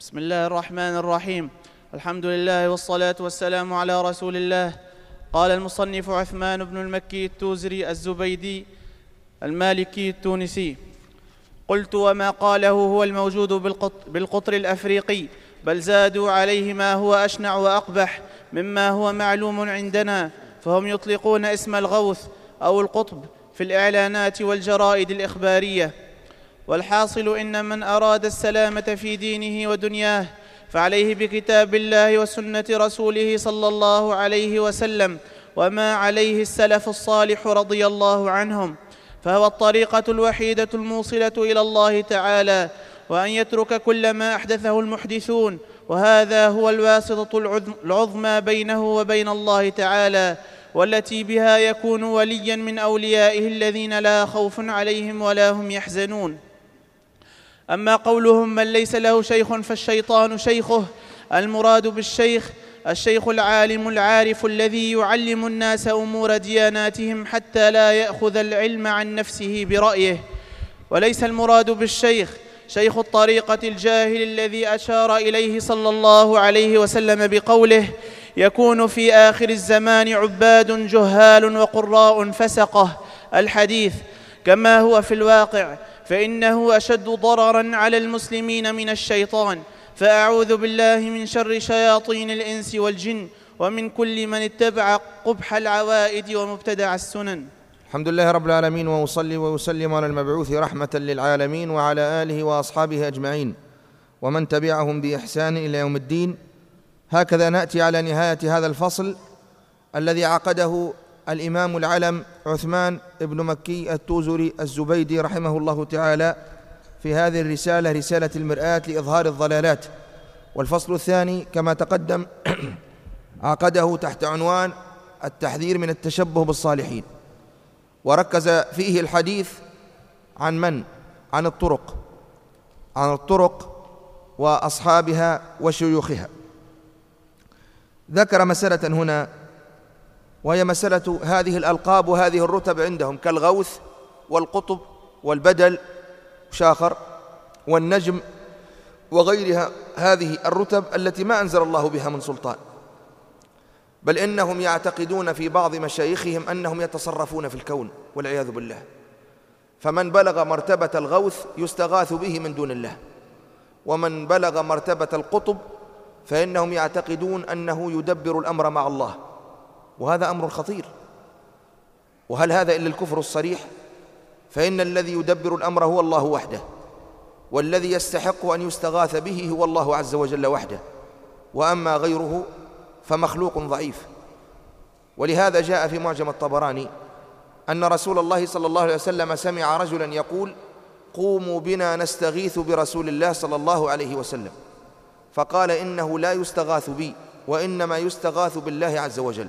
بسم الله الرحمن الرحيم. الحمد لله والصلاة والسلام على رسول الله. قال المصنف عثمان بن المكي التوزري الزبيدي المالكي التونسي: قلت: وما قاله هو الموجود بالقطر الأفريقي، بل زادوا عليه ما هو أشنع وأقبح مما هو معلوم عندنا، فهم يطلقون اسم الغوث أو القطب في الإعلانات والجرائد الإخبارية. والحاصل إن من أراد السلامة في دينه ودنياه فعليه بكتاب الله وسنة رسوله صلى الله عليه وسلم وما عليه السلف الصالح رضي الله عنهم، فهو الطريقة الوحيدة الموصلة إلى الله تعالى، وأن يترك كل ما أحدثه المحدثون، وهذا هو الواسطة العظمى بينه وبين الله تعالى، والتي بها يكون وليا من أوليائه الذين لا خوف عليهم ولا هم يحزنون. أما قولهم من ليس له شيخ فالشيطان شيخه، المراد بالشيخ الشيخ العالم العارف الذي يعلم الناس أمور دياناتهم حتى لا يأخذ العلم عن نفسه برأيه، وليس المراد بالشيخ شيخ الطريقة الجاهل الذي أشار إليه صلى الله عليه وسلم بقوله: يكون في آخر الزمان عباد جهال وقراء فسقة، الحديث، كما هو في الواقع، فإنه أشد ضرراً على المسلمين من الشيطان. فأعوذ بالله من شر شياطين الإنس والجن ومن كل من اتبع قبح العوائد ومبتدع السنن. الحمد لله رب العالمين، وأصلي وأسلم على المبعوث رحمة للعالمين وعلى آله وأصحابه أجمعين ومن تبعهم بإحسان إلى يوم الدين. هكذا نأتي على نهاية هذا الفصل الذي عقده الإمام العلم عثمان بن مكي التوزري الزبيدي رحمه الله تعالى في هذه الرسالة، رسالة المرآة لإظهار الضلالات. والفصل الثاني كما تقدم عقده تحت عنوان التحذير من التشبه بالصالحين، وركز فيه الحديث عن الطرق وأصحابها وشيوخها. ذكر مسألة هنا، وهي مسألة هذه الألقاب وهذه الرتب عندهم كالغوث والقطب والبدل شاخر والنجم وغيرها، هذه الرتب التي ما أنزل الله بها من سلطان، بل إنهم يعتقدون في بعض مشايخهم أنهم يتصرفون في الكون والعياذ بالله، فمن بلغ مرتبة الغوث يستغاث به من دون الله، ومن بلغ مرتبة القطب فإنهم يعتقدون أنه يدبر الأمر مع الله، وهذا أمر خطير. وهل هذا إلا الكفر الصريح؟ فإن الذي يدبر الأمر هو الله وحده، والذي يستحق أن يستغاث به هو الله عز وجل وحده، وأما غيره فمخلوق ضعيف. ولهذا جاء في معجم الطبراني أن رسول الله صلى الله عليه وسلم سمع رجلا يقول: قوموا بنا نستغيث برسول الله صلى الله عليه وسلم، فقال: إنه لا يستغاث بي، وإنما يستغاث بالله عز وجل.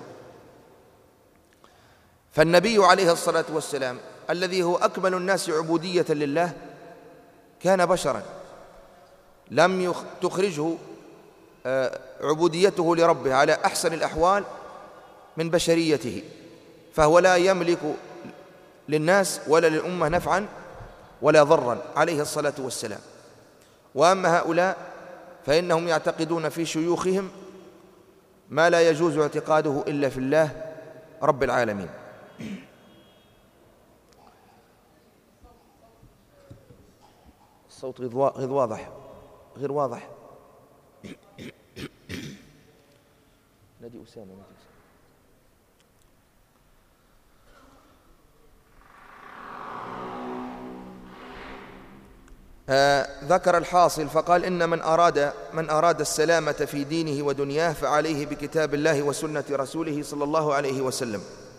فالنبي عليه الصلاة والسلام الذي هو أكمل الناس عبودية لله كان بشرا، لم تخرجه عبوديته لربه على أحسن الأحوال من بشريته، فهو لا يملك للناس ولا للأمة نفعا ولا ضرا عليه الصلاة والسلام. وأما هؤلاء فإنهم يعتقدون في شيوخهم ما لا يجوز اعتقاده إلا في الله رب العالمين. الصوت غير واضح. نادي أسامة. ذكر الحاصل فقال: إن من أراد السلامة في دينه ودنياه فعليه بكتاب الله وسنة رسوله صلى الله عليه وسلم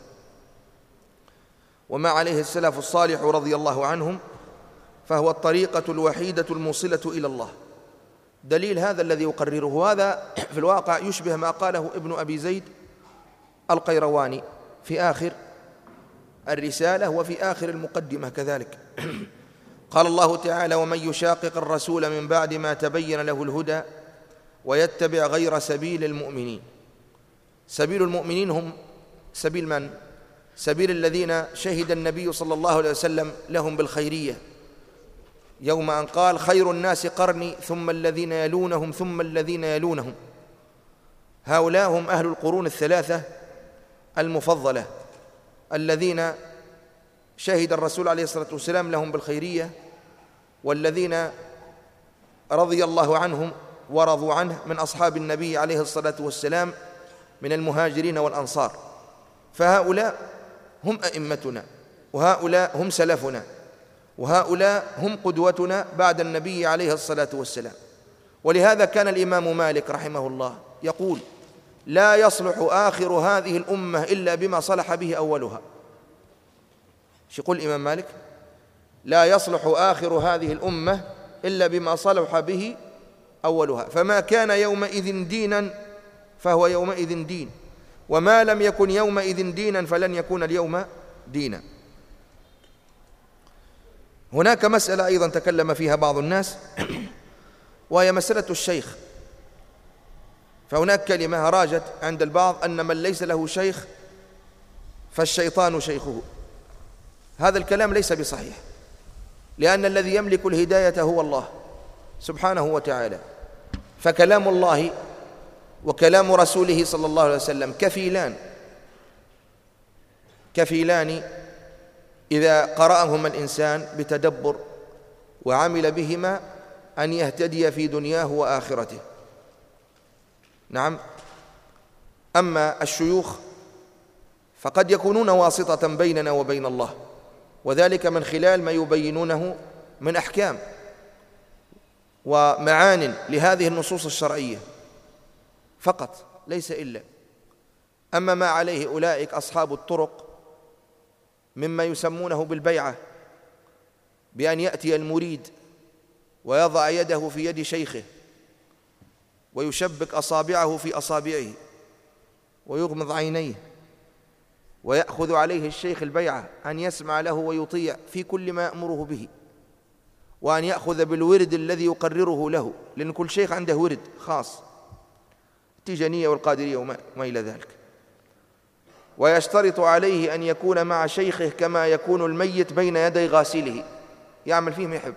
وما عليه السلف الصالح رضي الله عنهم، فهو الطريقة الوحيدة الموصلة إلى الله. دليل هذا الذي يقرره هذا في الواقع يشبه ما قاله ابن أبي زيد القيرواني في آخر الرسالة وفي آخر المقدمة كذلك. قال الله تعالى: ومن يشاقق الرسول من بعد ما تبين له الهدى ويتبع غير سبيل المؤمنين. سبيل المؤمنين هم سبيل من؟ سبيل الذين شهد النبي صلى الله عليه وسلم لهم بالخيرية، يوم أن قال خير الناس قرني ثم الذين يلونهم ثم الذين يلونهم. هؤلاء هم أهل القرون الثلاثة المفضلة الذين شهد الرسول عليه الصلاة والسلام لهم بالخيرية، والذين رضي الله عنهم ورضوا عنه من أصحاب النبي عليه الصلاة والسلام من المهاجرين والأنصار. فهؤلاء هم أئمتنا، وهؤلاء هم سلفنا، وهؤلاء هم قدوتنا بعد النبي عليه الصلاة والسلام. ولهذا كان الإمام مالك رحمه الله يقول: لا يصلح آخر هذه الأمة إلا بما صلح به أولها. شو يقول الإمام مالك؟ لا يصلح آخر هذه الأمة إلا بما صلح به أولها، فما كان يومئذ دينا فهو يومئذ دين، وما لم يكن يومئذ دينا فلن يكون اليوم دينا. هناك مسألة أيضا تكلم فيها بعض الناس، وهي مسألة الشيخ. فهناك كلمة راجت عند البعض أن من ليس له شيخ فالشيطان شيخه. هذا الكلام ليس بصحيح، لأن الذي يملك الهداية هو الله سبحانه وتعالى، فكلام الله وكلام رسوله صلى الله عليه وسلم كفيلان إذا قرأهما الإنسان بتدبر وعمل بهما أن يهتدي في دنياه وآخرته. نعم. أما الشيوخ فقد يكونون واسطة بيننا وبين الله، وذلك من خلال ما يبينونه من أحكام ومعان لهذه النصوص الشرعية فقط، ليس إلا. أما ما عليه أولئك أصحاب الطرق مما يسمونه بالبيعة، بأن يأتي المريد ويضع يده في يد شيخه ويشبك أصابعه في أصابعه ويغمض عينيه، ويأخذ عليه الشيخ البيعة أن يسمع له ويطيع في كل ما يأمره به، وأن يأخذ بالورد الذي يقرره له، لأن كل شيخ عنده ورد خاص، التيجانية والقادرية وما إلى ذلك. ويشترط عليه أن يكون مع شيخه كما يكون الميت بين يدي غاسله، يعمل فيه ما يحب.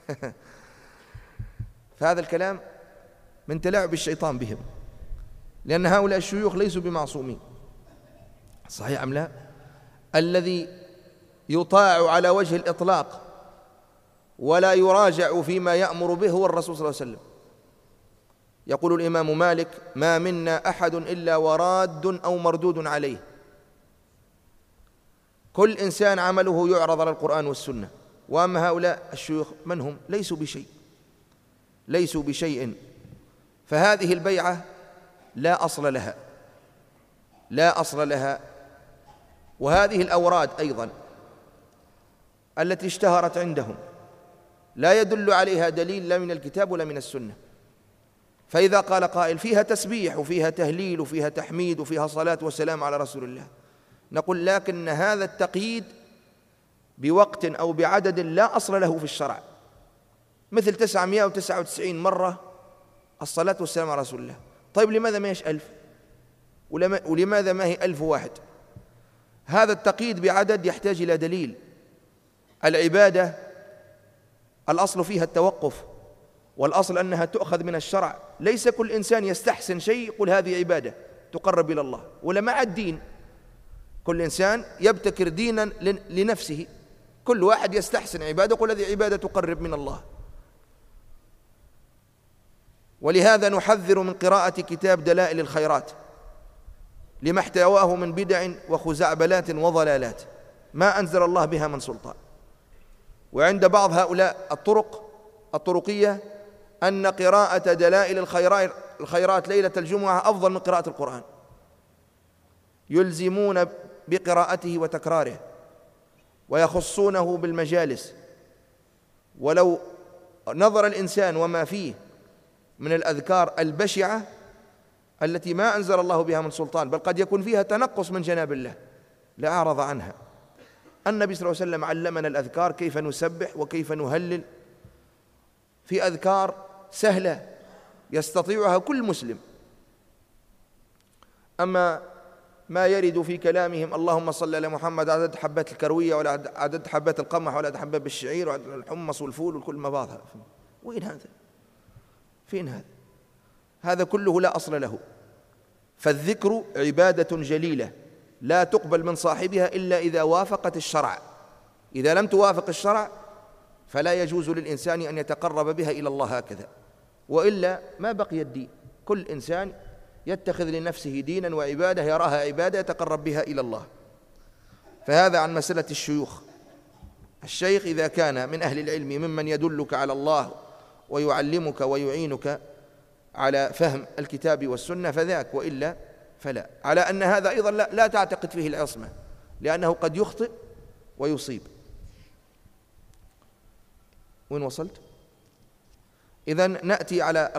فهذا الكلام من تلاعب الشيطان بهم، لأن هؤلاء الشيوخ ليسوا بمعصومين. صحيح أم لا؟ الذي يطاع على وجه الإطلاق ولا يراجع فيما يأمر به هو الرسول صلى الله عليه وسلم. يقول الإمام مالك: ما منا أحد إلا وراد أو مردود عليه. كل إنسان عمله يعرض على القرآن والسنة. وأما هؤلاء الشيوخ من هم؟ ليسوا بشيء. فهذه البيعة لا أصل لها. وهذه الأوراد أيضا التي اشتهرت عندهم لا يدل عليها دليل لا من الكتاب ولا من السنة. فإذا قال قائل فيها تسبيح وفيها تهليل وفيها تحميد وفيها صلاة وسلام على رسول الله، نقول لكن هذا التقييد بوقت أو بعدد لا أصل له في الشرع، مثل 999 مرة الصلاة والسلام على رسول الله. طيب لماذا ما هيش 1000؟ ولماذا ما هي 1001؟ هذا التقييد بعدد يحتاج إلى دليل. العبادة الأصل فيها التوقف، والأصل أنها تؤخذ من الشرع. ليس كل إنسان يستحسن شيء يقول هذه عبادة تقرب إلى الله، ولا مع الدين. كل إنسان يبتكر دينا لنفسه، كل واحد يستحسن عبادة يقول هذه عبادة تقرب من الله. ولهذا نحذر من قراءة كتاب دلائل الخيرات لما احتواه من بدع وخزعبلات وضلالات ما أنزل الله بها من سلطان. وعند بعض هؤلاء الطرقية أن قراءة دلائل الخيرات ليلة الجمعة أفضل من قراءة القرآن، يلزمون بقراءته وتكراره ويخصونه بالمجالس. ولو نظر الإنسان وما فيه من الأذكار البشعة التي ما أنزل الله بها من سلطان، بل قد يكون فيها تنقص من جناب الله، لأعرض عنها. النبي صلى الله عليه وسلم علمنا الأذكار، كيف نسبح وكيف نهلل، في أذكار سهلة يستطيعها كل مسلم. أما ما يرد في كلامهم اللهم صل على محمد عدد حبات الكروية ولا عدد حبات القمح ولا عدد حبات بالشعير وعدد الحمص والفول وكل ما بعضها. وين هذا؟ فين هذا؟ هذا كله لا أصل له. فالذكر عبادة جليلة لا تقبل من صاحبها إلا إذا وافقت الشرع. إذا لم توافق الشرع فلا يجوز للإنسان أن يتقرب بها إلى الله هكذا، وإلا ما بقي الدين. كل إنسان يتخذ لنفسه دينا وعبادة يراها عبادة يتقرب بها إلى الله. فهذا عن مسألة الشيوخ. الشيخ إذا كان من أهل العلم ممن يدلك على الله ويعلمك ويعينك على فهم الكتاب والسنة فذاك، وإلا فلا. على أن هذا أيضا لا تعتقد فيه العصمة، لأنه قد يخطئ ويصيب. وين وصلت؟ إذن نأتي على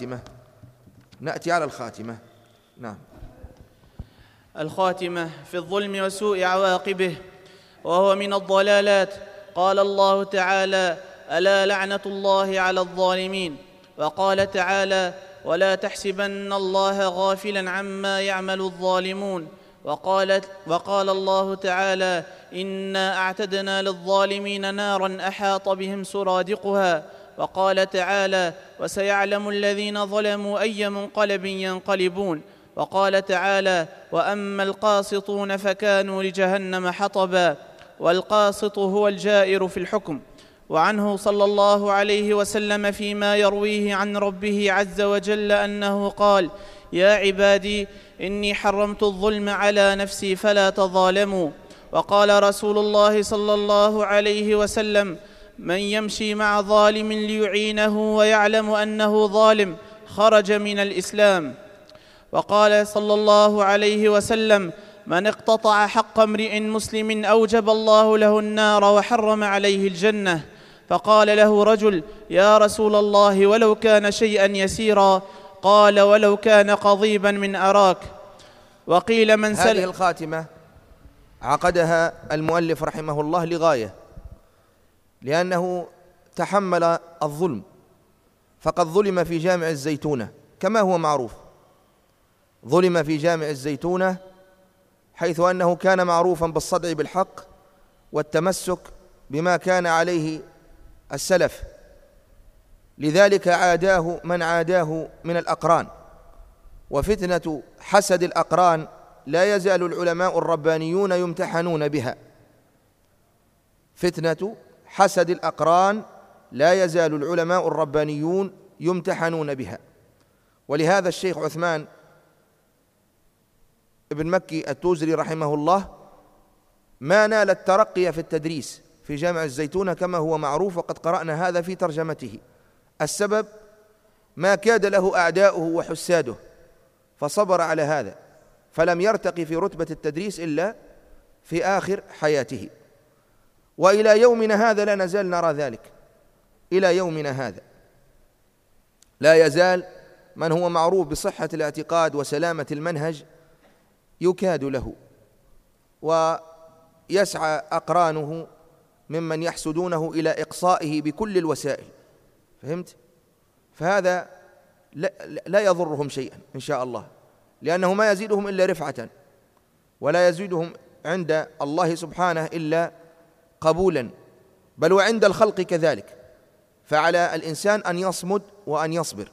الخاتمة. نعم. الخاتمة في الظلم وسوء عواقبه، وهو من الضلالات. قال الله تعالى: ألا لعنة الله على الظالمين. وقال تعالى: ولا تحسبن الله غافلا عما يعمل الظالمون. وقال الله تعالى: إنا أعتدنا للظالمين نارا أحاط بهم سرادقها. وقال تعالى: وسيعلم الذين ظلموا أي منقلب ينقلبون. وقال تعالى: وأما القاسطون فكانوا لجهنم حطبا. والقاسط هو الجائر في الحكم. وعنه صلى الله عليه وسلم فيما يرويه عن ربه عز وجل أنه قال: يا عبادي إني حرمت الظلم على نفسي فلا تظالموا. وقال رسول الله صلى الله عليه وسلم: من يمشي مع ظالم ليعينه ويعلم أنه ظالم خرج من الإسلام. وقال صلى الله عليه وسلم: من اقتطع حق امرئ مسلم أوجب الله له النار وحرم عليه الجنة. فقال له رجل: يا رسول الله ولو كان شيئا يسيرا؟ قال: ولو كان قضيبا من أراك. وقيل: من هذه الخاتمة عقدها المؤلف رحمه الله لغاية، لأنه تحمل الظلم، فقد ظلم في جامع الزيتونة كما هو معروف. ظلم في جامع الزيتونة حيث أنه كان معروفا بالصدع بالحق والتمسك بما كان عليه السلف، لذلك عاداه من عاداه من الأقران. وفتنة حسد الأقران لا يزال العلماء الربانيون يمتحنون بها. فتنة حسد الأقران لا يزال العلماء الربانيون يمتحنون بها. ولهذا الشيخ عثمان ابن مكي التوزري رحمه الله ما نال الترقي في التدريس في جامع الزيتونة كما هو معروف، وقد قرأنا هذا في ترجمته. السبب ما كاد له أعداؤه وحساده، فصبر على هذا، فلم يرتقي في رتبة التدريس إلا في آخر حياته. وإلى يومنا هذا لا نزال نرى ذلك. إلى يومنا هذا لا يزال من هو معروف بصحة الاعتقاد وسلامة المنهج يكاد له، ويسعى أقرانه ممن يحسدونه إلى إقصائه بكل الوسائل. فهمت؟ فهذا لا يضرهم شيئا إن شاء الله، لأنه ما يزيدهم إلا رفعة، ولا يزيدهم عند الله سبحانه إلا قبولا، بل وعند الخلق كذلك. فعلى الإنسان أن يصمد وأن يصبر.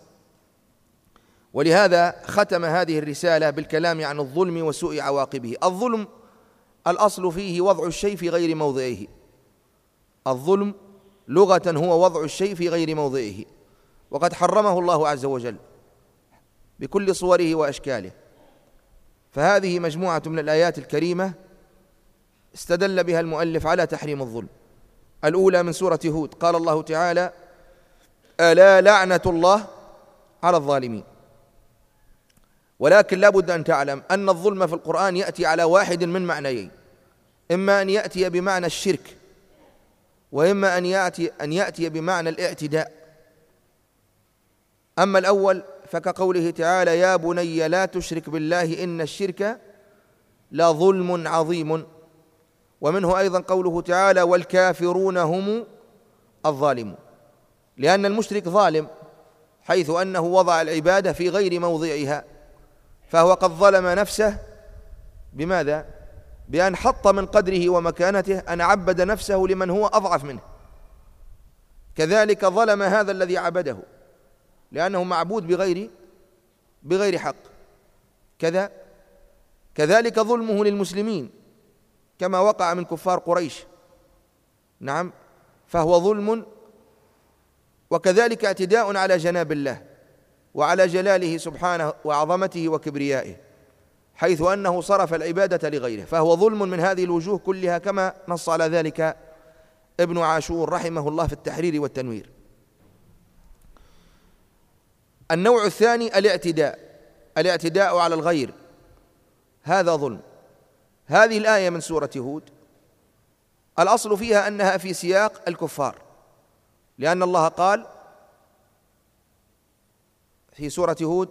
ولهذا ختم هذه الرسالة بالكلام عن الظلم وسوء عواقبه. الظلم الأصل فيه وضع الشيء في غير موضعه. الظلم لغة هو وضع الشيء في غير موضعه، وقد حرمه الله عز وجل بكل صوره وأشكاله. فهذه مجموعة من الآيات الكريمة استدل بها المؤلف على تحريم الظلم. الأولى من سورة هود، قال الله تعالى: ألا لعنة الله على الظالمين. ولكن لا بد أن تعلم أن الظلم في القرآن يأتي على واحد من معنيين: إما أن يأتي بمعنى الشرك، وإما أن يأتي بمعنى الاعتداء. أما الأول فكقوله تعالى: يا بني لا تشرك بالله إن الشرك لظلم عظيم. ومنه أيضا قوله تعالى: والكافرون هم الظالمون، لأن المشرك ظالم حيث أنه وضع العبادة في غير موضعها، فهو قد ظلم نفسه بماذا؟ بأن حط من قدره ومكانته أن عبد نفسه لمن هو أضعف منه. كذلك ظلم هذا الذي عبده لأنه معبود بغير حق. كذلك ظلمه للمسلمين كما وقع من كفار قريش، نعم، فهو ظلم، وكذلك اعتداء على جناب الله وعلى جلاله سبحانه وعظمته وكبريائه، حيث أنه صرف العبادة لغيره، فهو ظلم من هذه الوجوه كلها، كما نص على ذلك ابن عاشور رحمه الله في التحرير والتنوير. النوع الثاني الاعتداء على الغير، هذا ظلم. هذه الآية من سورة هود الأصل فيها أنها في سياق الكفار، لأن الله قال في سورة هود: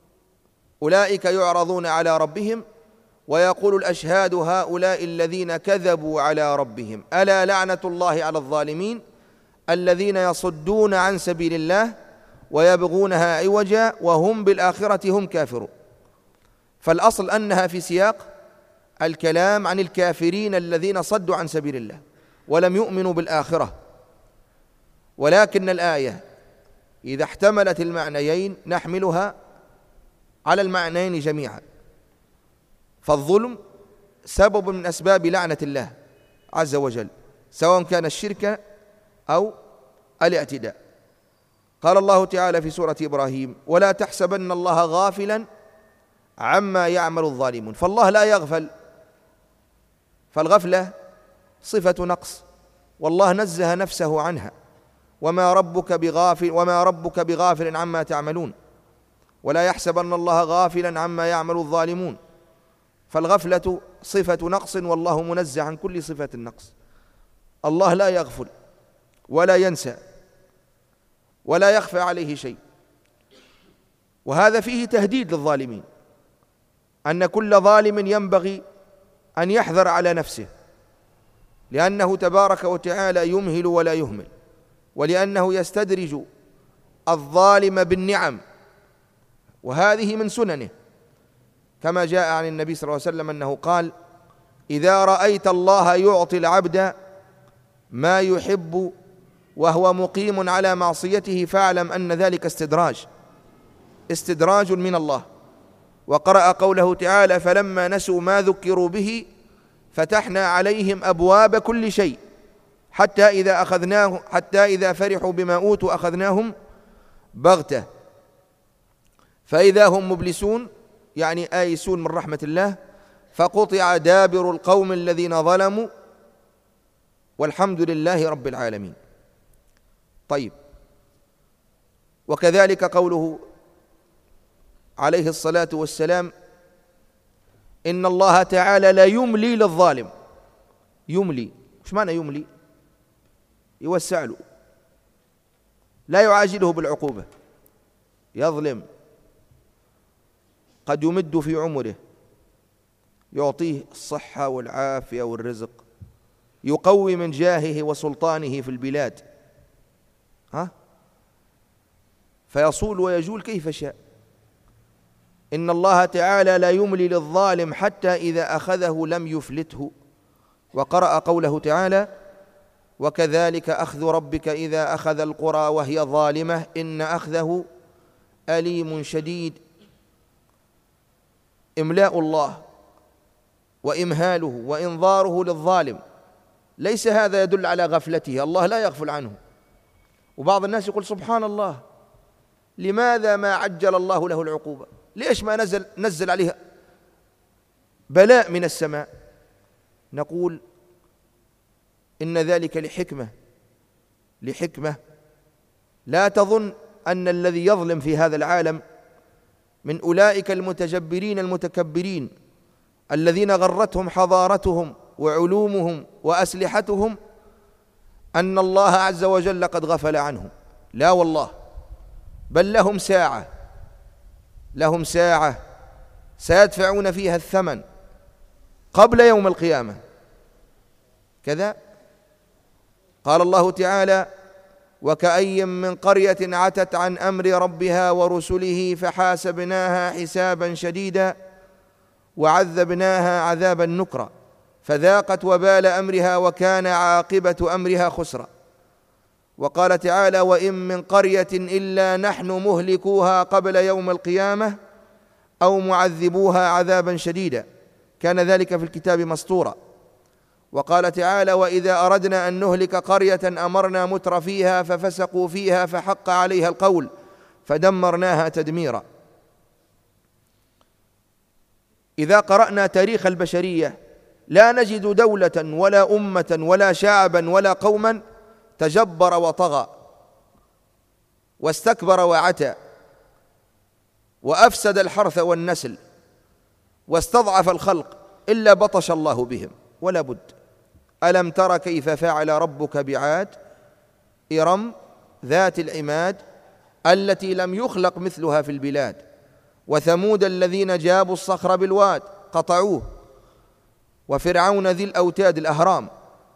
أولئك يعرضون على ربهم ويقول الأشهاد هؤلاء الذين كذبوا على ربهم ألا لعنة الله على الظالمين الذين يصدون عن سبيل الله ويبغونها عوجا وهم بالآخرة هم كافرون. فالأصل أنها في سياق الكلام عن الكافرين الذين صدوا عن سبيل الله ولم يؤمنوا بالآخرة، ولكن الآية إذا احتملت المعنيين نحملها على المعنيين جميعا. فالظلم سبب من أسباب لعنة الله عز وجل، سواء كان الشرك أو الاعتداء. قال الله تعالى في سورة إبراهيم: ولا تحسبن الله غافلا عما يعمل الظالمون. فالله لا يغفل، فالغفلة صفة نقص، والله نزه نفسه عنها، وما ربك بغافل عما تعملون، ولا يحسبن الله غافلا عما يعمل الظالمون. فالغفلة صفة نقص، والله منزه عن كل صفة النقص. الله لا يغفل ولا ينسى ولا يخفى عليه شيء، وهذا فيه تهديد للظالمين، أن كل ظالم ينبغي أن يحذر على نفسه، لأنه تبارك وتعالى يمهل ولا يهمل، ولأنه يستدرج الظالم بالنعم، وهذه من سننه، كما جاء عن النبي صلى الله عليه وسلم أنه قال: إذا رأيت الله يعطي العبد ما يحب وهو مقيم على معصيته فاعلم أن ذلك استدراج من الله. وقرأ قوله تعالى: فلما نسوا ما ذكروا به فتحنا عليهم أبواب كل شيء حتى إذا فرحوا بما أوتوا أخذناهم بغتة فإذا هم مبلسون، يعني آيسون من رحمة الله، فقطع دابر القوم الذين ظلموا والحمد لله رب العالمين. طيب، وكذلك قوله عليه الصلاة والسلام: إن الله تعالى لا يملي للظالم. يملي، إيش معنى يملي؟ يوسع له، لا يعاجله بالعقوبة. يظلم، قد يمد في عمره، يعطيه الصحة والعافية والرزق، يقوي من جاهه وسلطانه في البلاد، فيصول ويجول كيف شاء. إن الله تعالى لا يملي للظالم حتى إذا أخذه لم يفلته. وقرأ قوله تعالى: وكذلك أخذ ربك إذا أخذ القرى وهي ظالمة إن أخذه أليم شديد. إملاء الله وإمهاله وإنظاره للظالم ليس هذا يدل على غفلته، الله لا يغفل عنه. وبعض الناس يقول: سبحان الله، لماذا ما عجل الله له العقوبة؟ ليش ما نزل عليه بلاء من السماء؟ نقول: إن ذلك لحكمة. لا تظن أن الذي يظلم في هذا العالم من أولئك المتجبرين المتكبرين الذين غرتهم حضارتهم وعلومهم وأسلحتهم أن الله عز وجل قد غفل عنهم. لا والله، بل لهم ساعة سيدفعون فيها الثمن قبل يوم القيامة. كذا قال الله تعالى: وكأي من قرية عتت عن أمر ربها ورسله فحاسبناها حسابا شديدا وعذبناها عذابا نكرا فذاقت وبال أمرها وكان عاقبة أمرها خسرا. وقال تعالى: وإن من قرية إلا نحن مهلكوها قبل يوم القيامة أو معذبوها عذابا شديدا كان ذلك في الكتاب مسطورا. وقال تعالى: وإذا أردنا أن نهلك قرية أمرنا متر فيها ففسقوا فيها فحق عليها القول فدمرناها تدميرا. إذا قرأنا تاريخ البشرية لا نجد دولة ولا أمة ولا شعبا ولا قوما تجبر وطغى واستكبر وعتى وأفسد الحرث والنسل واستضعف الخلق إلا بطش الله بهم ولا بد. ألم تر كيف فعل ربك بعاد إرم ذات العماد التي لم يخلق مثلها في البلاد وثمود الذين جابوا الصخر بالواد قطعوه وفرعون ذي الأوتاد الأهرام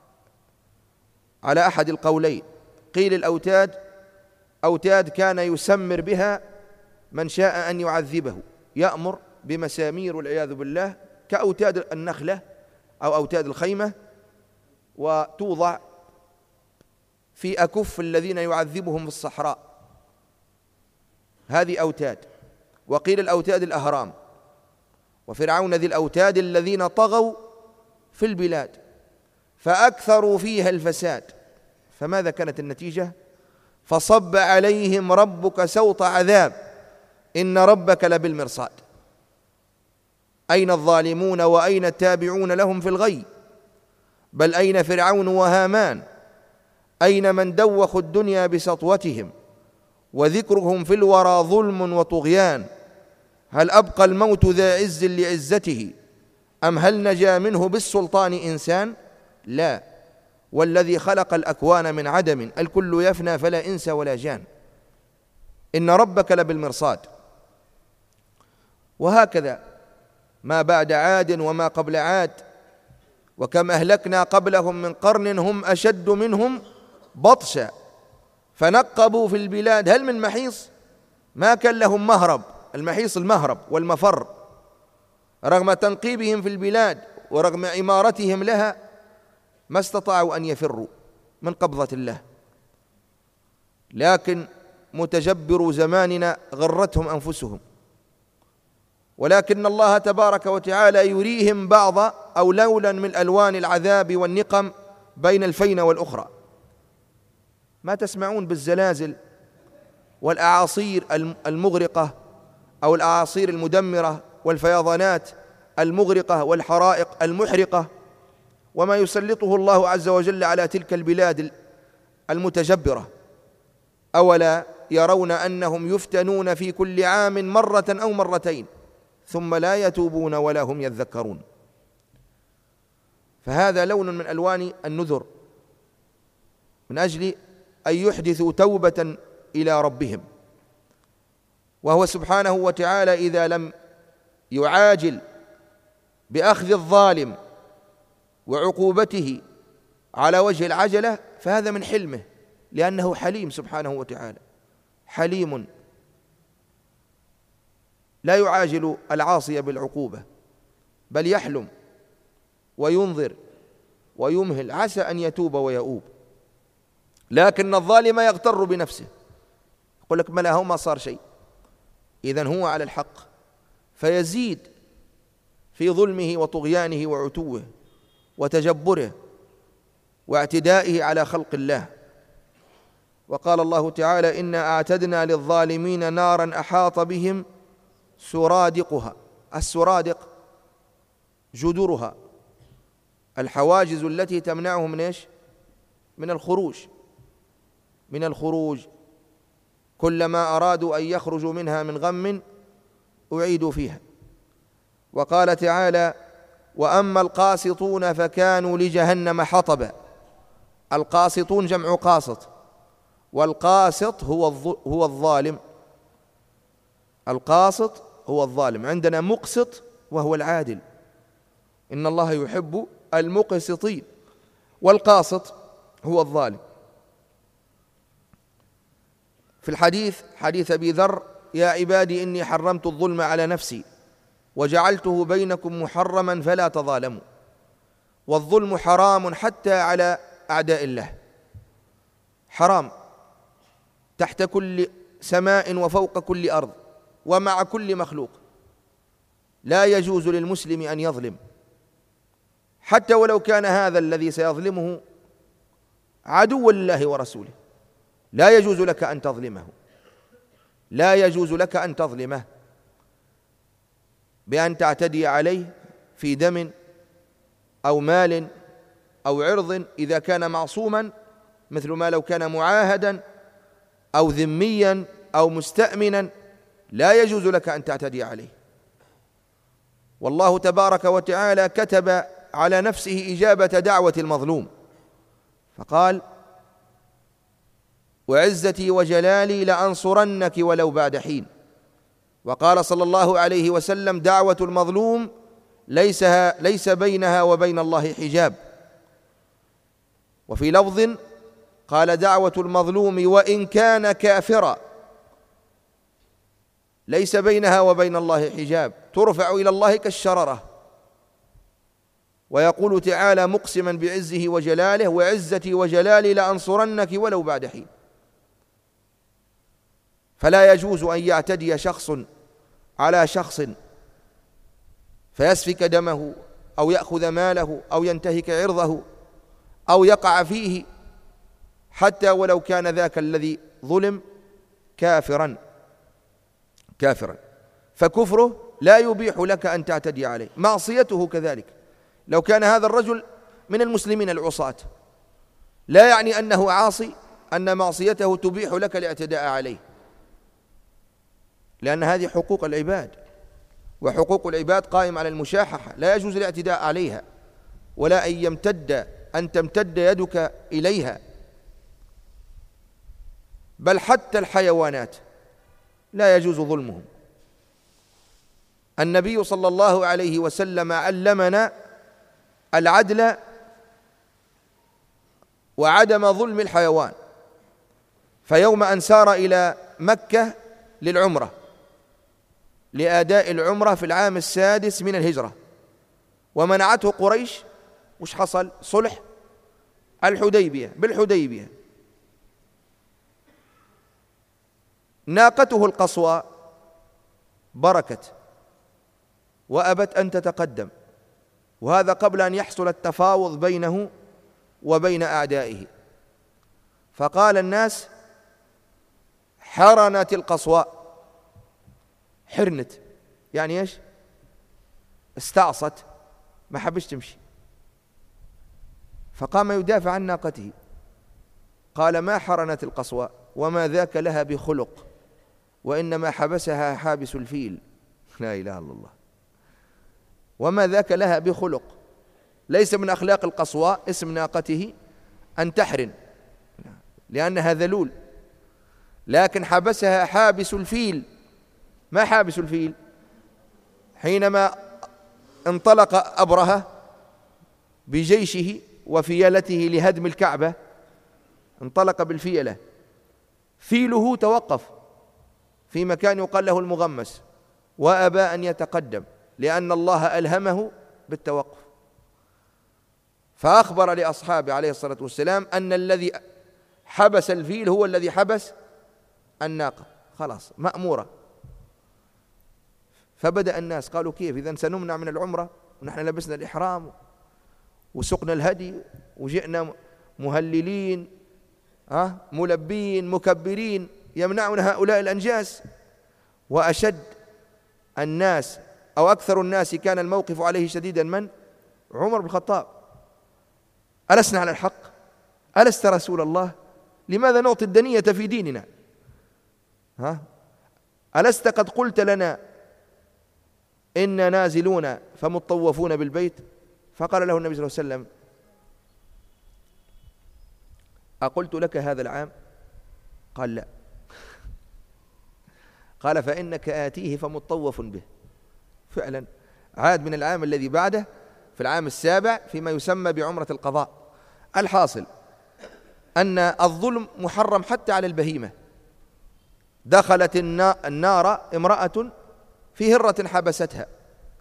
على أحد القولين. قيل الأوتاد أوتاد كان يسمر بها من شاء أن يعذبه، يأمر بمسامير والعياذ بالله كأوتاد النخلة أو أوتاد الخيمة وتوضع في أكف الذين يعذبهم في الصحراء، هذه أوتاد. وقيل الأوتاد الأهرام. وفرعون ذي الأوتاد الذين طغوا في البلاد فأكثروا فيها الفساد. فماذا كانت النتيجة؟ فصب عليهم ربك سوط عذاب إن ربك لبالمرصاد. أين الظالمون وأين التابعون لهم في الغي؟ بل أين فرعون وهامان؟ أين من دوخوا الدنيا بسطوتهم وذكرهم في الورى ظلم وطغيان؟ هل أبقى الموت ذا عز لعزته أم هل نجا منه بالسلطان إنسان؟ لا، والذي خلق الأكوان من عدم الكل يفنى فلا إنس ولا جان. إن ربك لبالمرصاد. وهكذا ما بعد عاد وما قبل عاد، وكم أهلكنا قبلهم من قرن هم أشد منهم بطشا فنقبوا في البلاد هل من محيص؟ ما كان لهم مهرب، المحيص المهرب والمفر، رغم تنقيبهم في البلاد ورغم عمارتهم لها ما استطاعوا أن يفروا من قبضة الله. لكن متجبر زماننا غرتهم أنفسهم، ولكن الله تبارك وتعالى يريهم بعض أو لونا من ألوان العذاب والنقم بين الفين والأخرى. ما تسمعون بالزلازل والأعاصير المغرقة أو الأعاصير المدمرة والفيضانات المغرقة والحرائق المحرقة وما يسلطه الله عز وجل على تلك البلاد المتجبرة؟ أولا يرون أنهم يفتنون في كل عام مرة أو مرتين ثم لا يتوبون ولا هم يذكرون. فهذا لون من ألوان النذر من أجل أن يحدثوا توبة إلى ربهم. وهو سبحانه وتعالى إذا لم يعاجل بأخذ الظالم وعقوبته على وجه العجلة فهذا من حلمه، لأنه حليم سبحانه وتعالى، حليم لا يعاجل العاصي بالعقوبة بل يحلم وينظر ويمهل عسى أن يتوب ويؤوب. لكن الظالم يغتر بنفسه، يقول لك ما له ما صار شيء، إذن هو على الحق فيزيد في ظلمه وطغيانه وعتوه وتجبره واعتدائه على خلق الله. وقال الله تعالى: إنا أعتدنا للظالمين نارا أحاط بهم سرادقها. السرادق جدرها، الحواجز التي تمنعهم من إيش؟ من الخروج كلما أرادوا أن يخرجوا منها من غم أعيدوا فيها. وقال تعالى: وأما القاسطون فكانوا لجهنم حطبا. القاسطون جمع قاسط، والقاسط هو الظالم. القاسط هو الظالم، عندنا مقسط وهو العادل، إن الله يحب المقسطين، والقاسط هو الظالم. في الحديث حديث أبي ذر: يا عبادي إني حرمت الظلم على نفسي وجعلته بينكم محرما فلا تظالموا. والظلم حرام حتى على أعداء الله، حرام تحت كل سماء وفوق كل أرض ومع كل مخلوق. لا يجوز للمسلم أن يظلم، حتى ولو كان هذا الذي سيظلمه عدوا لله ورسوله. لا يجوز لك أن تظلمه، لا يجوز لك أن تظلمه بأن تعتدي عليه في دم أو مال أو عرض إذا كان معصوما، مثل ما لو كان معاهدا أو ذميا أو مستأمنا، لا يجوز لك أن تعتدي عليه. والله تبارك وتعالى كتب على نفسه إجابة دعوة المظلوم، فقال: وعزتي وجلالي لأنصرنك ولو بعد حين. وقال صلى الله عليه وسلم: دعوة المظلوم ليس بينها وبين الله حجاب. وفي لفظ قال: دعوة المظلوم وإن كان كافرا ليس بينها وبين الله حجاب، ترفع إلى الله كالشررة. ويقول تعالى مقسما بعزه وجلاله: وعزتي وجلالي لأنصرنك ولو بعد حين. فلا يجوز أن يعتدي شخص على شخص فيسفك دمه أو يأخذ ماله أو ينتهك عرضه أو يقع فيه، حتى ولو كان ذاك الذي ظلم كافرا، فكفره لا يبيح لك أن تعتدي عليه. معصيته كذلك، لو كان هذا الرجل من المسلمين العصاة، لا يعني أنه عاصي أن معصيته تبيح لك الاعتداء عليه، لأن هذه حقوق العباد، وحقوق العباد قائم على المشاححة، لا يجوز الاعتداء عليها ولا أن تمتد يدك إليها. بل حتى الحيوانات لا يجوز ظلمهم. النبي صلى الله عليه وسلم علمنا العدل وعدم ظلم الحيوان. فيوم أن سار إلى مكة للعمرة لأداء العمرة في العام 6 من الهجرة، ومنعته قريش، وش حصل؟ صلح بالحديبية. ناقته القصوى بركت وأبت أن تتقدم، وهذا قبل أن يحصل التفاوض بينه وبين أعدائه. فقال الناس: حرنت القصوى. حرنت يعني إيش؟ استعصت، ما حبش تمشي. فقام يدافع عن ناقته، قال: ما حرنت القصوى وما ذاك لها بخلق، وإنما حبسها حابس الفيل. لا إله إلا الله. وما ذاك لها بخلق، ليس من أخلاق القصوى اسم ناقته أن تحرن لأنها ذلول، لكن حبسها حابس الفيل. ما حابس الفيل؟ حينما انطلق أبرهة بجيشه وفيلته لهدم الكعبة، انطلق بالفيلة، فيله توقف في مكان يقال له المغمس، وأبى أن يتقدم لأن الله ألهمه بالتوقف. فأخبر لأصحابه عليه الصلاة والسلام أن الذي حبس الفيل هو الذي حبس الناقة، خلاص مأمورة. فبدأ الناس قالوا: كيف إذن سنمنع من العمرة ونحن لبسنا الإحرام وسقنا الهدي وجئنا مهللين ملبين مكبرين، يمنعنا هؤلاء الأنجاس؟ وأشد الناس أو أكثر الناس كان الموقف عليه شديدا من؟ عمر بن الخطاب. ألسنا على الحق؟ ألست رسول الله؟ لماذا نعطي الدنية في ديننا؟ ألست قد قلت لنا إنا نازلون فمطوفون بالبيت؟ فقال له النبي صلى الله عليه وسلم: أقلت لك هذا العام؟ قال: لا. قال: فإنك آتيه فمطوف به. فعلا عاد من العام الذي بعده في العام 7 فيما يسمى بعمرة القضاء. الحاصل أن الظلم محرم حتى على البهيمة. دخلت النار امرأة في هرة حبستها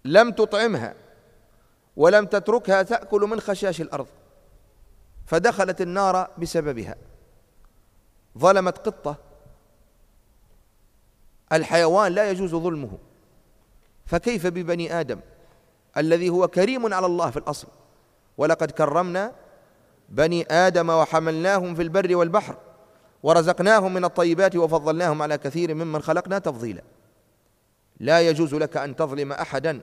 لم تطعمها ولم تتركها تأكل من خشاش الأرض فدخلت النار بسببها. ظلمت قطة، الحيوان لا يجوز ظلمه، فكيف ببني آدم الذي هو كريم على الله في الأصل؟ ولقد كرمنا بني آدم وحملناهم في البر والبحر ورزقناهم من الطيبات وفضلناهم على كثير ممن خلقنا تفضيلا. لا يجوز لك أن تظلم أحدا،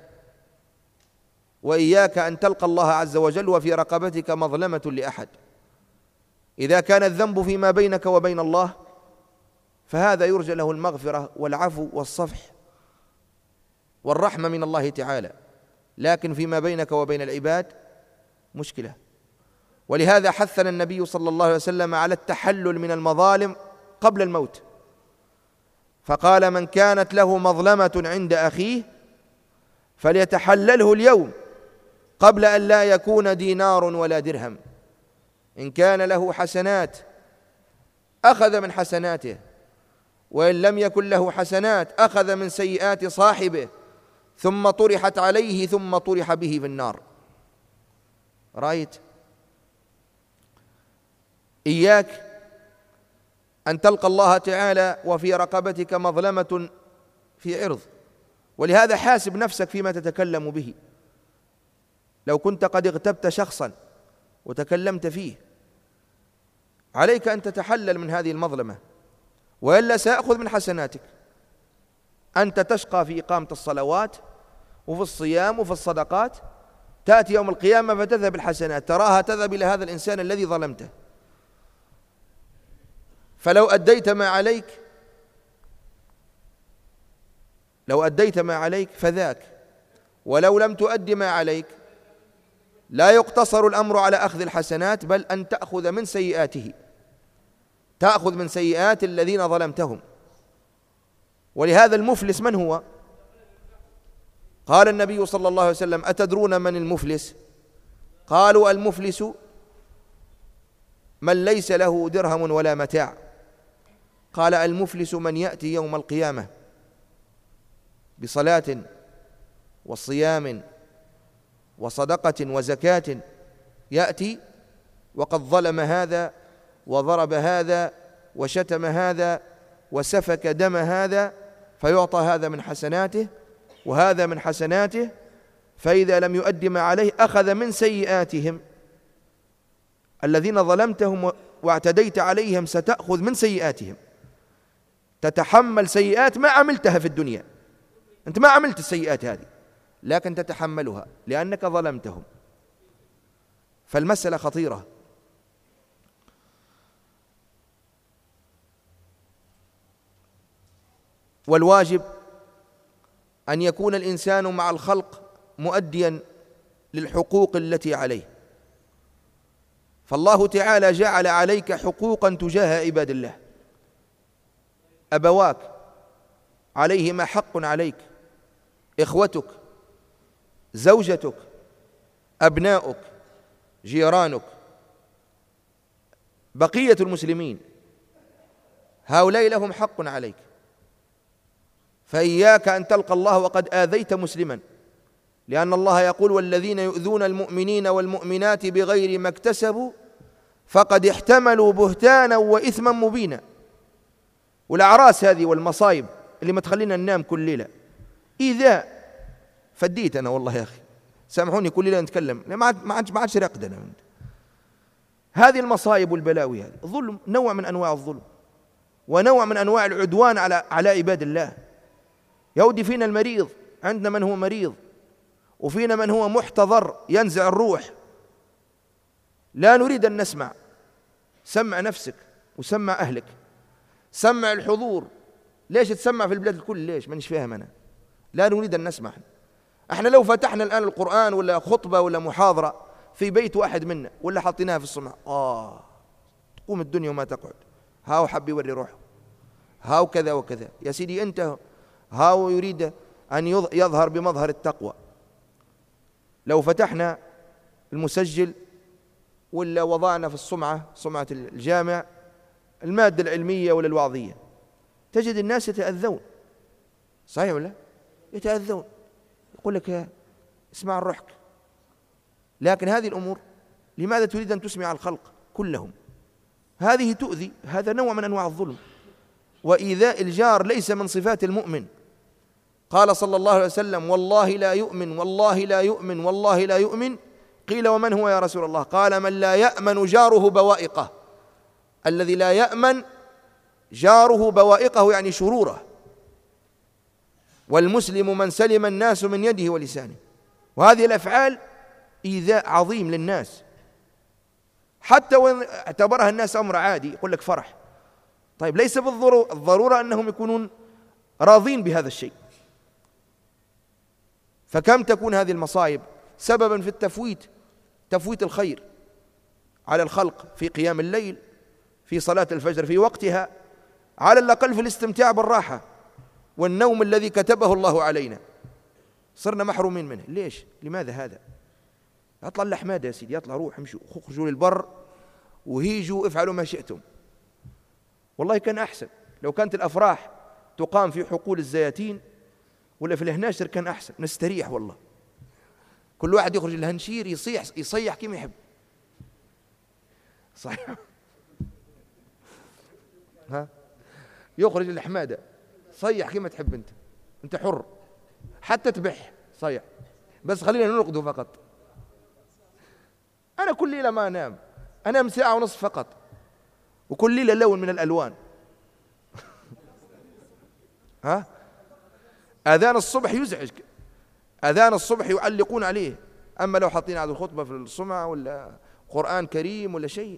وإياك أن تلقى الله عز وجل وفي رقبتك مظلمة لأحد. إذا كان الذنب فيما بينك وبين الله فهذا يرجى له المغفرة والعفو والصفح والرحمة من الله تعالى، لكن فيما بينك وبين العباد مشكلة. ولهذا حثنا النبي صلى الله عليه وسلم على التحلل من المظالم قبل الموت، فقال: من كانت له مظلمة عند أخيه فليتحلله اليوم قبل أن لا يكون دينار ولا درهم. إن كان له حسنات أخذ من حسناته، وإن لم يكن له حسنات أخذ من سيئات صاحبه، ثم طرحت عليه ثم طرح به في النار. رأيت؟ إياك أن تلقى الله تعالى وفي رقبتك مظلمة في عرض. ولهذا حاسب نفسك فيما تتكلم به. لو كنت قد اغتبت شخصا وتكلمت فيه عليك أن تتحلل من هذه المظلمة، وإلا سيأخذ من حسناتك. أنت تشقى في إقامة الصلوات وفي الصيام وفي الصدقات، تأتي يوم القيامة فتذهب الحسنات، تراها تذهب إلى هذا الإنسان الذي ظلمته. فلو أديت ما عليك فذاك، ولو لم تؤدي ما عليك لا يقتصر الأمر على أخذ الحسنات، بل أن تأخذ من سيئاته، تأخذ من سيئات الذين ظلمتهم. ولهذا المفلس من هو؟ قال النبي صلى الله عليه وسلم: أتدرون من المفلس؟ قالوا: المفلس من ليس له درهم ولا متاع. قال: المفلس من يأتي يوم القيامة بصلاة وصيام وصدقة وزكاة، يأتي وقد ظلم هذا وضرب هذا وشتم هذا وسفك دم هذا، فيعطى هذا من حسناته وهذا من حسناته، فإذا لم يؤد ما عليه أخذ من سيئاتهم. الذين ظلمتهم واعتديت عليهم ستأخذ من سيئاتهم، تتحمل سيئات ما عملتها في الدنيا. أنت ما عملت السيئات هذه، لكن تتحملها لأنك ظلمتهم. فالمسألة خطيرة. والواجب أن يكون الإنسان مع الخلق مؤديا للحقوق التي عليه. فالله تعالى جعل عليك حقوقا تجاه عباد الله. أبواك عليهما حق عليك، إخوتك، زوجتك، أبناؤك، جيرانك، بقية المسلمين، هؤلاء لهم حق عليك. فإياك أن تلقى الله وقد آذيت مسلما، لأن الله يقول: والذين يؤذون المؤمنين والمؤمنات بغير ما اكتسبوا فقد احتملوا بهتانا وإثما مبينا. والأعراس هذه والمصايب اللي ما تخلينا ننام كل ليلة، إذا فديت أنا والله يا أخي، سامحوني كل ليلة نتكلم، ما عادش رقدنا. هذه المصايب والبلاوي، هذه ظلم، نوع من أنواع الظلم ونوع من أنواع العدوان على عباد الله. يودي فينا المريض، عندنا من هو مريض، وفينا من هو محتضر ينزع الروح، لا نريد أن نسمع. سمع نفسك وسمع أهلك، سمع الحضور. ليش تسمع في البلاد الكل؟ ليش؟ مانيش فاهم أنا. لا نريد أن نسمع. احنا لو فتحنا الآن القرآن ولا خطبة ولا محاضرة في بيت واحد منا ولا حطيناها في الصنع، تقوم الدنيا وما تقعد. هاو حب يوري روحه، هاو كذا وكذا. يا سيدي أنت هاو يريد أن يظهر بمظهر التقوى. لو فتحنا المسجل ولا وضعنا في صمعة الجامع المادة العلمية ولا الوعظية، تجد الناس يتأذون. صحيح ولا؟ يتأذون. يقول لك اسمع الرحك. لكن هذه الأمور لماذا تريد أن تسمع الخلق كلهم؟ هذه تؤذي، هذا نوع من أنواع الظلم. وإيذاء الجار ليس من صفات المؤمن. قال صلى الله عليه وسلم: والله لا يؤمن، والله لا يؤمن، والله لا يؤمن. قيل: ومن هو يا رسول الله؟ قال: من لا يأمن جاره بوائقه. الذي لا يأمن جاره بوائقه يعني شروره. والمسلم من سلم الناس من يده ولسانه. وهذه الأفعال إيذاء عظيم للناس، حتى وإن اعتبرها الناس أمر عادي، يقول لك فرح. طيب ليس بالضرورة أنهم يكونون راضين بهذا الشيء. فكم تكون هذه المصائب سببا في تفويت الخير على الخلق في قيام الليل، في صلاة الفجر في وقتها، على الأقل في الاستمتاع بالراحة والنوم الذي كتبه الله علينا، صرنا محرومين منه. ليش؟ لماذا هذا؟ اطلع الحمادة يا سيدي، اطلع روح امشوا، اخرجوا للبر وهيجوا افعلوا ما شئتم. والله كان أحسن لو كانت الأفراح تقام في حقول الزياتين ولا في الهناشر، كان أحسن، نستريح والله. كل واحد يخرج الهنشير يصيح كما يحب. صحيح. ها، يخرج الحمادة صيح كما تحب، أنت حر، حتى تبح صيح، بس خلينا نرقده فقط. أنا كل ليلة ما أنام ساعة ونصف فقط، وكل ليلة لون من الألوان. ها، أذان الصبح يزعج، أذان الصبح يعلقون عليه. أما لو حاطين هذه الخطبة في الصمع ولا قرآن كريم ولا شيء،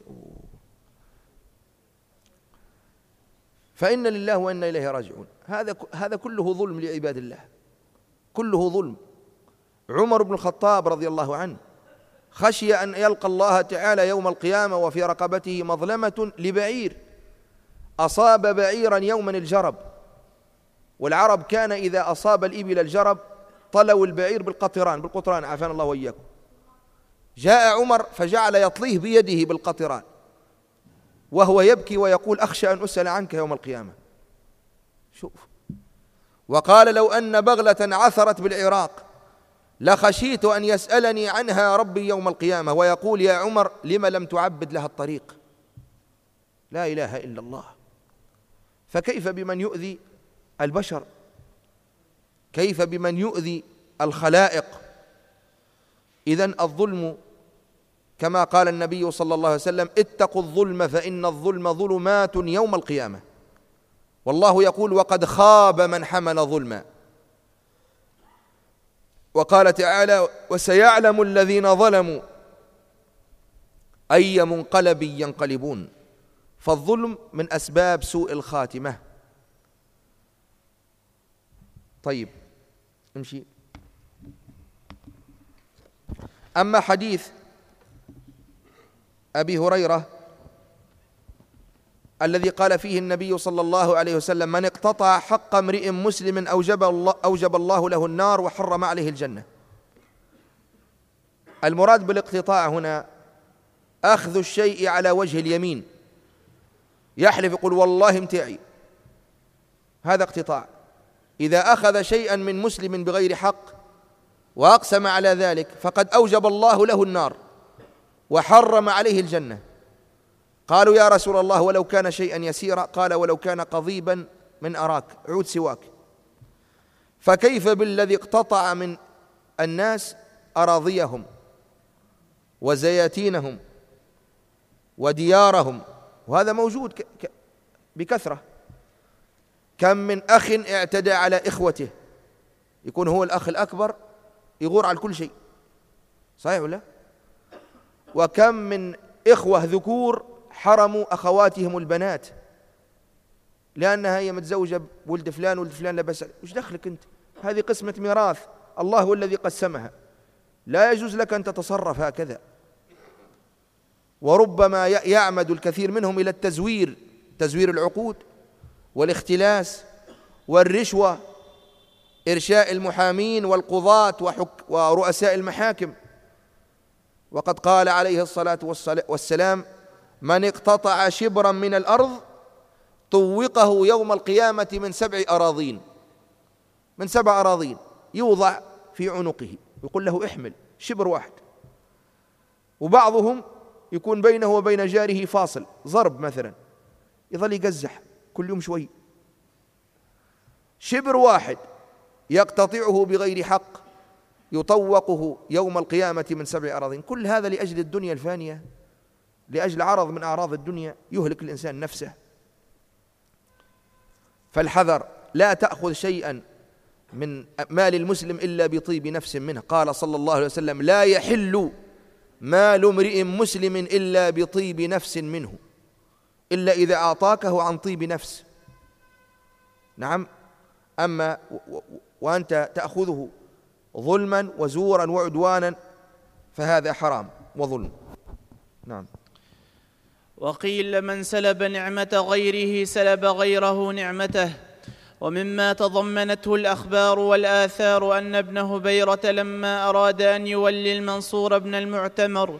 فإن لله وإنا إليه راجعون. هذا كله ظلم لعباد الله، كله ظلم. عمر بن الخطاب رضي الله عنه خشي أن يلقى الله تعالى يوم القيامة وفي رقبته مظلمة لبعير، أصاب بعيرا يوما الجرب، والعرب كان إذا أصاب الإبل الجرب طلوا البعير بالقطران عافانا الله وإياكم. جاء عمر فجعل يطليه بيده بالقطران وهو يبكي ويقول: أخشى أن أسأل عنك يوم القيامة. شوف، وقال: لو أن بغلة عثرت بالعراق لخشيت أن يسألني عنها ربي يوم القيامة ويقول: يا عمر لم لم تعبد لها الطريق. لا إله إلا الله. فكيف بمن يؤذي البشر؟ كيف بمن يؤذي الخلائق؟ إذن الظلم كما قال النبي صلى الله عليه وسلم: اتقوا الظلم فإن الظلم ظلمات يوم القيامة. والله يقول: وقد خاب من حمل ظلما. وقال تعالى: وسيعلم الذين ظلموا أي منقلب ينقلبون. فالظلم من أسباب سوء الخاتمة. طيب امشي. أما حديث أبي هريرة الذي قال فيه النبي صلى الله عليه وسلم: من اقتطع حق امرئ مسلم أوجب الله له النار وحرم عليه الجنة. المراد بالاقتطاع هنا أخذ الشيء على وجه اليمين، يحلف يقول: والله متاعي، هذا اقتطاع. إذا أخذ شيئا من مسلم بغير حق وأقسم على ذلك فقد أوجب الله له النار وحرم عليه الجنة. قالوا: يا رسول الله ولو كان شيئا يسيرا؟ قال: ولو كان قضيبا من أراك، عود سواك. فكيف بالذي اقتطع من الناس أراضيهم وزياتينهم وديارهم؟ وهذا موجود بكثرة. كم من أخ اعتدى على إخوته، يكون هو الأخ الأكبر يغور على كل شيء، صحيح ولا؟ وكم من إخوة ذكور حرموا أخواتهم البنات لأنها هي متزوجة بولد فلان ولد فلان، لا بأس. وش دخلك أنت؟ هذه قسمة ميراث، الله هو الذي قسمها، لا يجوز لك أن تتصرف هكذا. وربما يعمد الكثير منهم إلى تزوير العقود والاختلاس والرشوة، إرشاء المحامين والقضاة ورؤساء المحاكم. وقد قال عليه الصلاة والسلام: من اقتطع شبرا من الأرض طوقه يوم القيامة من 7 أراضين، من 7 أراضين يوضع في عنقه. يقول له احمل شبر واحد. وبعضهم يكون بينه وبين جاره فاصل، ضرب مثلا، يظل يقزح كل يوم شوي. شبر واحد يقتطعه بغير حق يطوقه يوم القيامة من 7 أراضين. كل هذا لأجل الدنيا الفانية، لأجل عرض من أعراض الدنيا يهلك الإنسان نفسه. فالحذر، لا تأخذ شيئا من مال المسلم إلا بطيب نفس منه. قال صلى الله عليه وسلم: لا يحل مال امرئ مسلم إلا بطيب نفس منه، إلا إذا أعطاكه عن طيب نفس. نعم. أما وأنت تأخذه ظلما وزورا وعدوانا فهذا حرام وظلم. نعم. وقيل: من سلب نعمة غيره سلب غيره نعمته. ومما تضمنته الأخبار والآثار أن ابن هبيرة لما أراد أن يولي المنصور بن المعتمر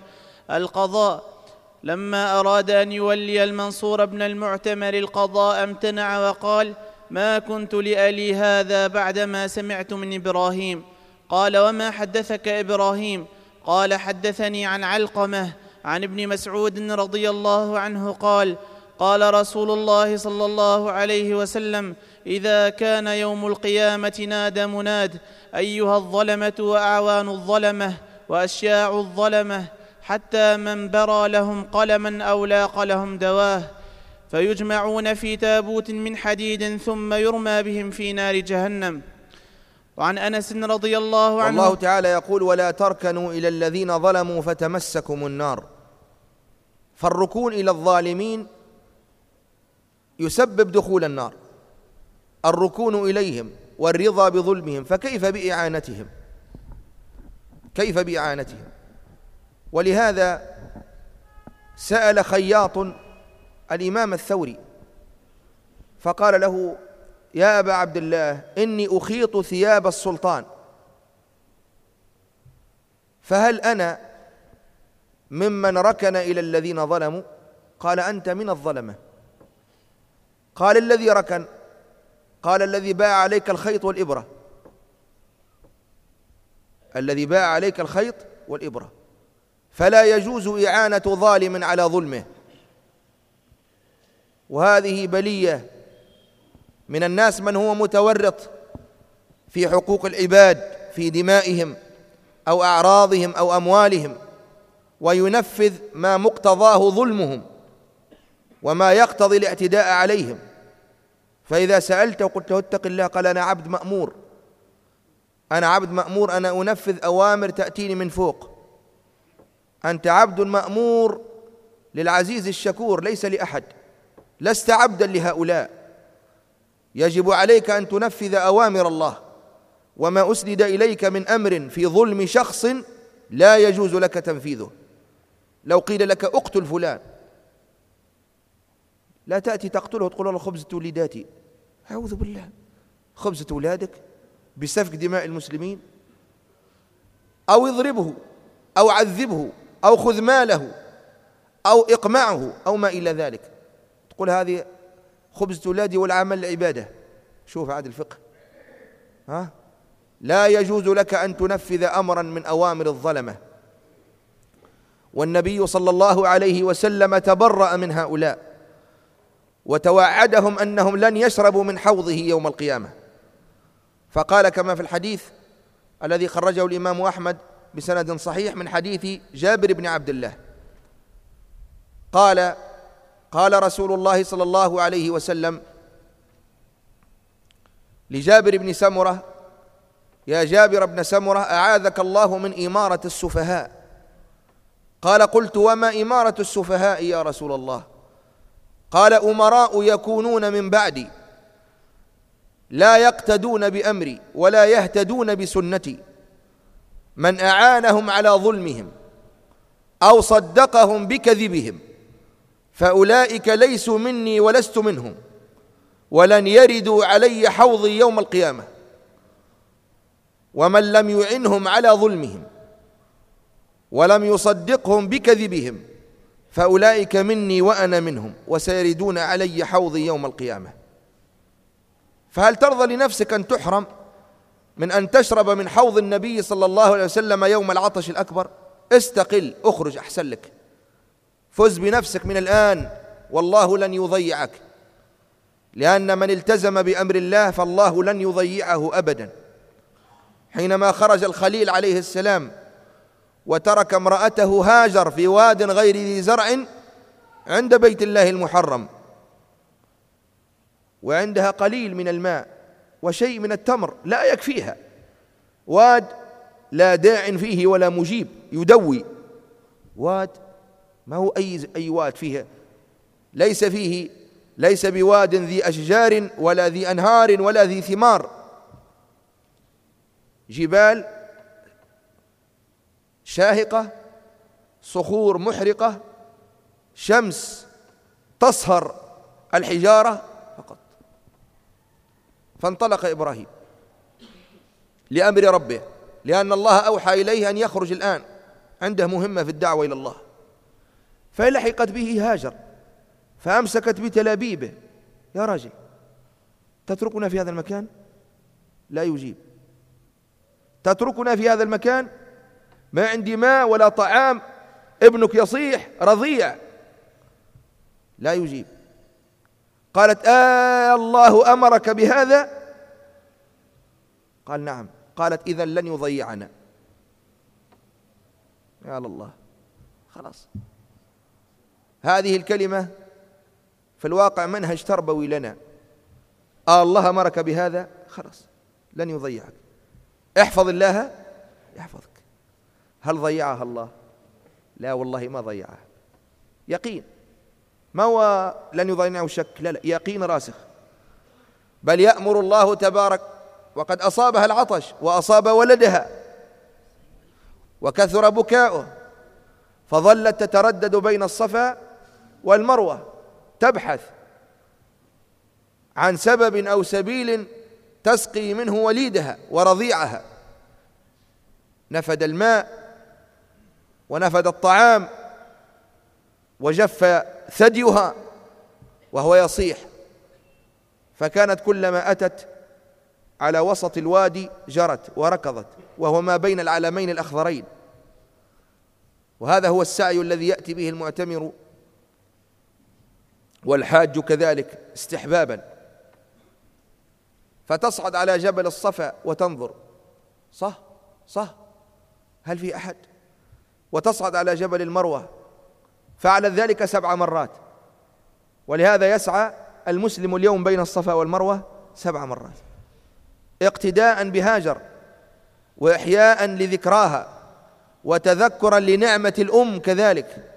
القضاء امتنع وقال: ما كنت لألي هذا بعدما سمعت من إبراهيم. قال: وما حدثك إبراهيم؟ قال: حدثني عن علقمة عن ابن مسعود رضي الله عنه قال: قال رسول الله صلى الله عليه وسلم: إذا كان يوم القيامة نادى مناد: أيها الظلمة وأعوان الظلمة وأشياع الظلمة، حتى من برى لهم قلما أو لاق لهم دواه، فيجمعون في تابوت من حديد ثم يرمى بهم في نار جهنم. وعن أنس رضي الله عنه والله تعالى يقول: ولا تركنوا إلى الذين ظلموا فتمسكم النار. فالركون إلى الظالمين يسبب دخول النار، الركون إليهم والرضا بظلمهم، فكيف بإعانتهم؟ كيف بإعانتهم؟ ولهذا سأل خياط الإمام الثوري فقال له: يا أبا عبد الله، إني أخيط ثياب السلطان، فهل أنا ممن ركن إلى الذين ظلموا؟ قال: أنت من الظلمة. قال: الذي ركن؟ قال: الذي باع عليك الخيط والإبرة، الذي باع عليك الخيط والإبرة. فلا يجوز إعانة ظالم على ظلمه، وهذه بلية من الناس من هو متورط في حقوق العباد، في دمائهم أو أعراضهم أو أموالهم، وينفذ ما مقتضاه ظلمهم وما يقتضي الاعتداء عليهم. فإذا سألته وقلت له: اتق الله، قال: أنا عبد مأمور، أنا عبد مأمور، أنا أنفذ أوامر تأتيني من فوق. أنت عبد مأمور للعزيز الشكور، ليس لأحد، لست عبدا لهؤلاء. يجب عليك أن تنفذ أوامر الله، وما أسند إليك من أمر في ظلم شخص لا يجوز لك تنفيذه. لو قيل لك اقتل فلان، لا تأتي تقتله وتقول: الله خبزة وليداتي. أعوذ بالله، خبزة أولادك بسفك دماء المسلمين؟ أو اضربه أو عذبه أو خذ ماله أو اقمعه أو ما إلى ذلك، تقول هذه خبزة أولادي والعمل العبادة. شوف عاد الفقه. لا يجوز لك أن تنفذ أمرا من أوامر الظلمة. والنبي صلى الله عليه وسلم تبرأ من هؤلاء وتوعدهم أنهم لن يشربوا من حوضه يوم القيامة، فقال كما في الحديث الذي خرجه الإمام أحمد بسند صحيح من حديث جابر بن عبد الله قال رسول الله صلى الله عليه وسلم لجابر بن سمرة: يا جابر بن سمرة، أعاذك الله من إمارة السفهاء. قال: قلت: وما إمارة السفهاء يا رسول الله؟ قال: أمراء يكونون من بعدي لا يقتدون بأمري ولا يهتدون بسنتي، من أعانهم على ظلمهم أو صدقهم بكذبهم فأولئك ليسوا مني ولست منهم، ولن يردوا علي حوضي يوم القيامة. ومن لم يعنهم على ظلمهم ولم يصدقهم بكذبهم فأولئك مني وأنا منهم، وسيردون علي حوضي يوم القيامة. فهل ترضى لنفسك أن تحرم من أن تشرب من حوض النبي صلى الله عليه وسلم يوم العطش الأكبر؟ استقل، اخرج، أحسن لك، فز بنفسك من الآن، والله لن يضيعك، لأن من التزم بأمر الله فالله لن يضيعه أبدا. حينما خرج الخليل عليه السلام وترك امرأته هاجر في واد غير ذي زرع عند بيت الله المحرم، وعندها قليل من الماء وشيء من التمر لا يكفيها، واد لا داع فيه ولا مجيب يدوي، واد ما هو أي واد فيه، ليس بواد ذي أشجار ولا ذي أنهار ولا ذي ثمار، جبال شاهقة، صخور محرقة، شمس تصهر الحجارة فقط. فانطلق إبراهيم لأمر ربه، لأن الله أوحى إليه أن يخرج الآن، عنده مهمة في الدعوة إلى الله. فلحقت به هاجر فأمسكت بتلابيبه: يا راجل تتركنا في هذا المكان؟ لا يجيب. تتركنا في هذا المكان؟ ما عندي ماء ولا طعام، ابنك يصيح رضيع. لا يجيب. قالت: الله أمرك بهذا؟ قال: نعم. قالت: إذن لن يضيعنا. يا الله، خلاص، هذه الكلمة في الواقع منهج تربوي لنا. الله أمرك بهذا، خلاص لن يضيعك، احفظ الله يحفظك. هل ضيعها الله؟ لا والله ما ضيعها، يقين، ما هو لن يضيعه شك، لا، يقين راسخ. بل يأمر الله تبارك، وقد أصابها العطش وأصاب ولدها وكثر بكاؤه، فظلت تتردد بين الصفا والمروة تبحث عن سبب أو سبيل تسقي منه وليدها ورضيعها. نفد الماء ونفد الطعام وجف ثديها وهو يصيح، فكانت كلما أتت على وسط الوادي جرت وركضت، وهو ما بين العلمين الأخضرين. وهذا هو السعي الذي يأتي به المعتمر والحاج كذلك استحبابا. فتصعد على جبل الصفا وتنظر، صح هل في أحد؟ وتصعد على جبل المروة، فعلت ذلك 7 مرات. ولهذا يسعى المسلم اليوم بين الصفا والمروة 7 مرات اقتداء بهاجر، وإحياء لذكراها، وتذكرا لنعمة الأم كذلك،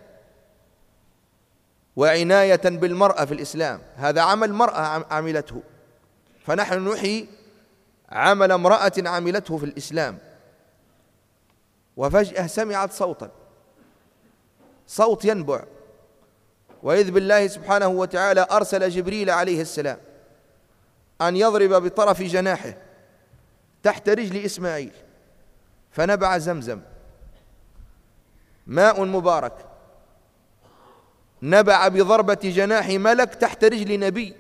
وعناية بالمرأة في الإسلام. هذا عمل مرأة عملته، فنحن نحيي عمل امرأة عملته في الإسلام. وفجأة سمعت صوت ينبع، وإذ بالله سبحانه وتعالى أرسل جبريل عليه السلام أن يضرب بطرف جناحه تحت رجل إسماعيل، فنبع زمزم، ماء مبارك، نبع بضربة جناح ملك تحت رجل نبي،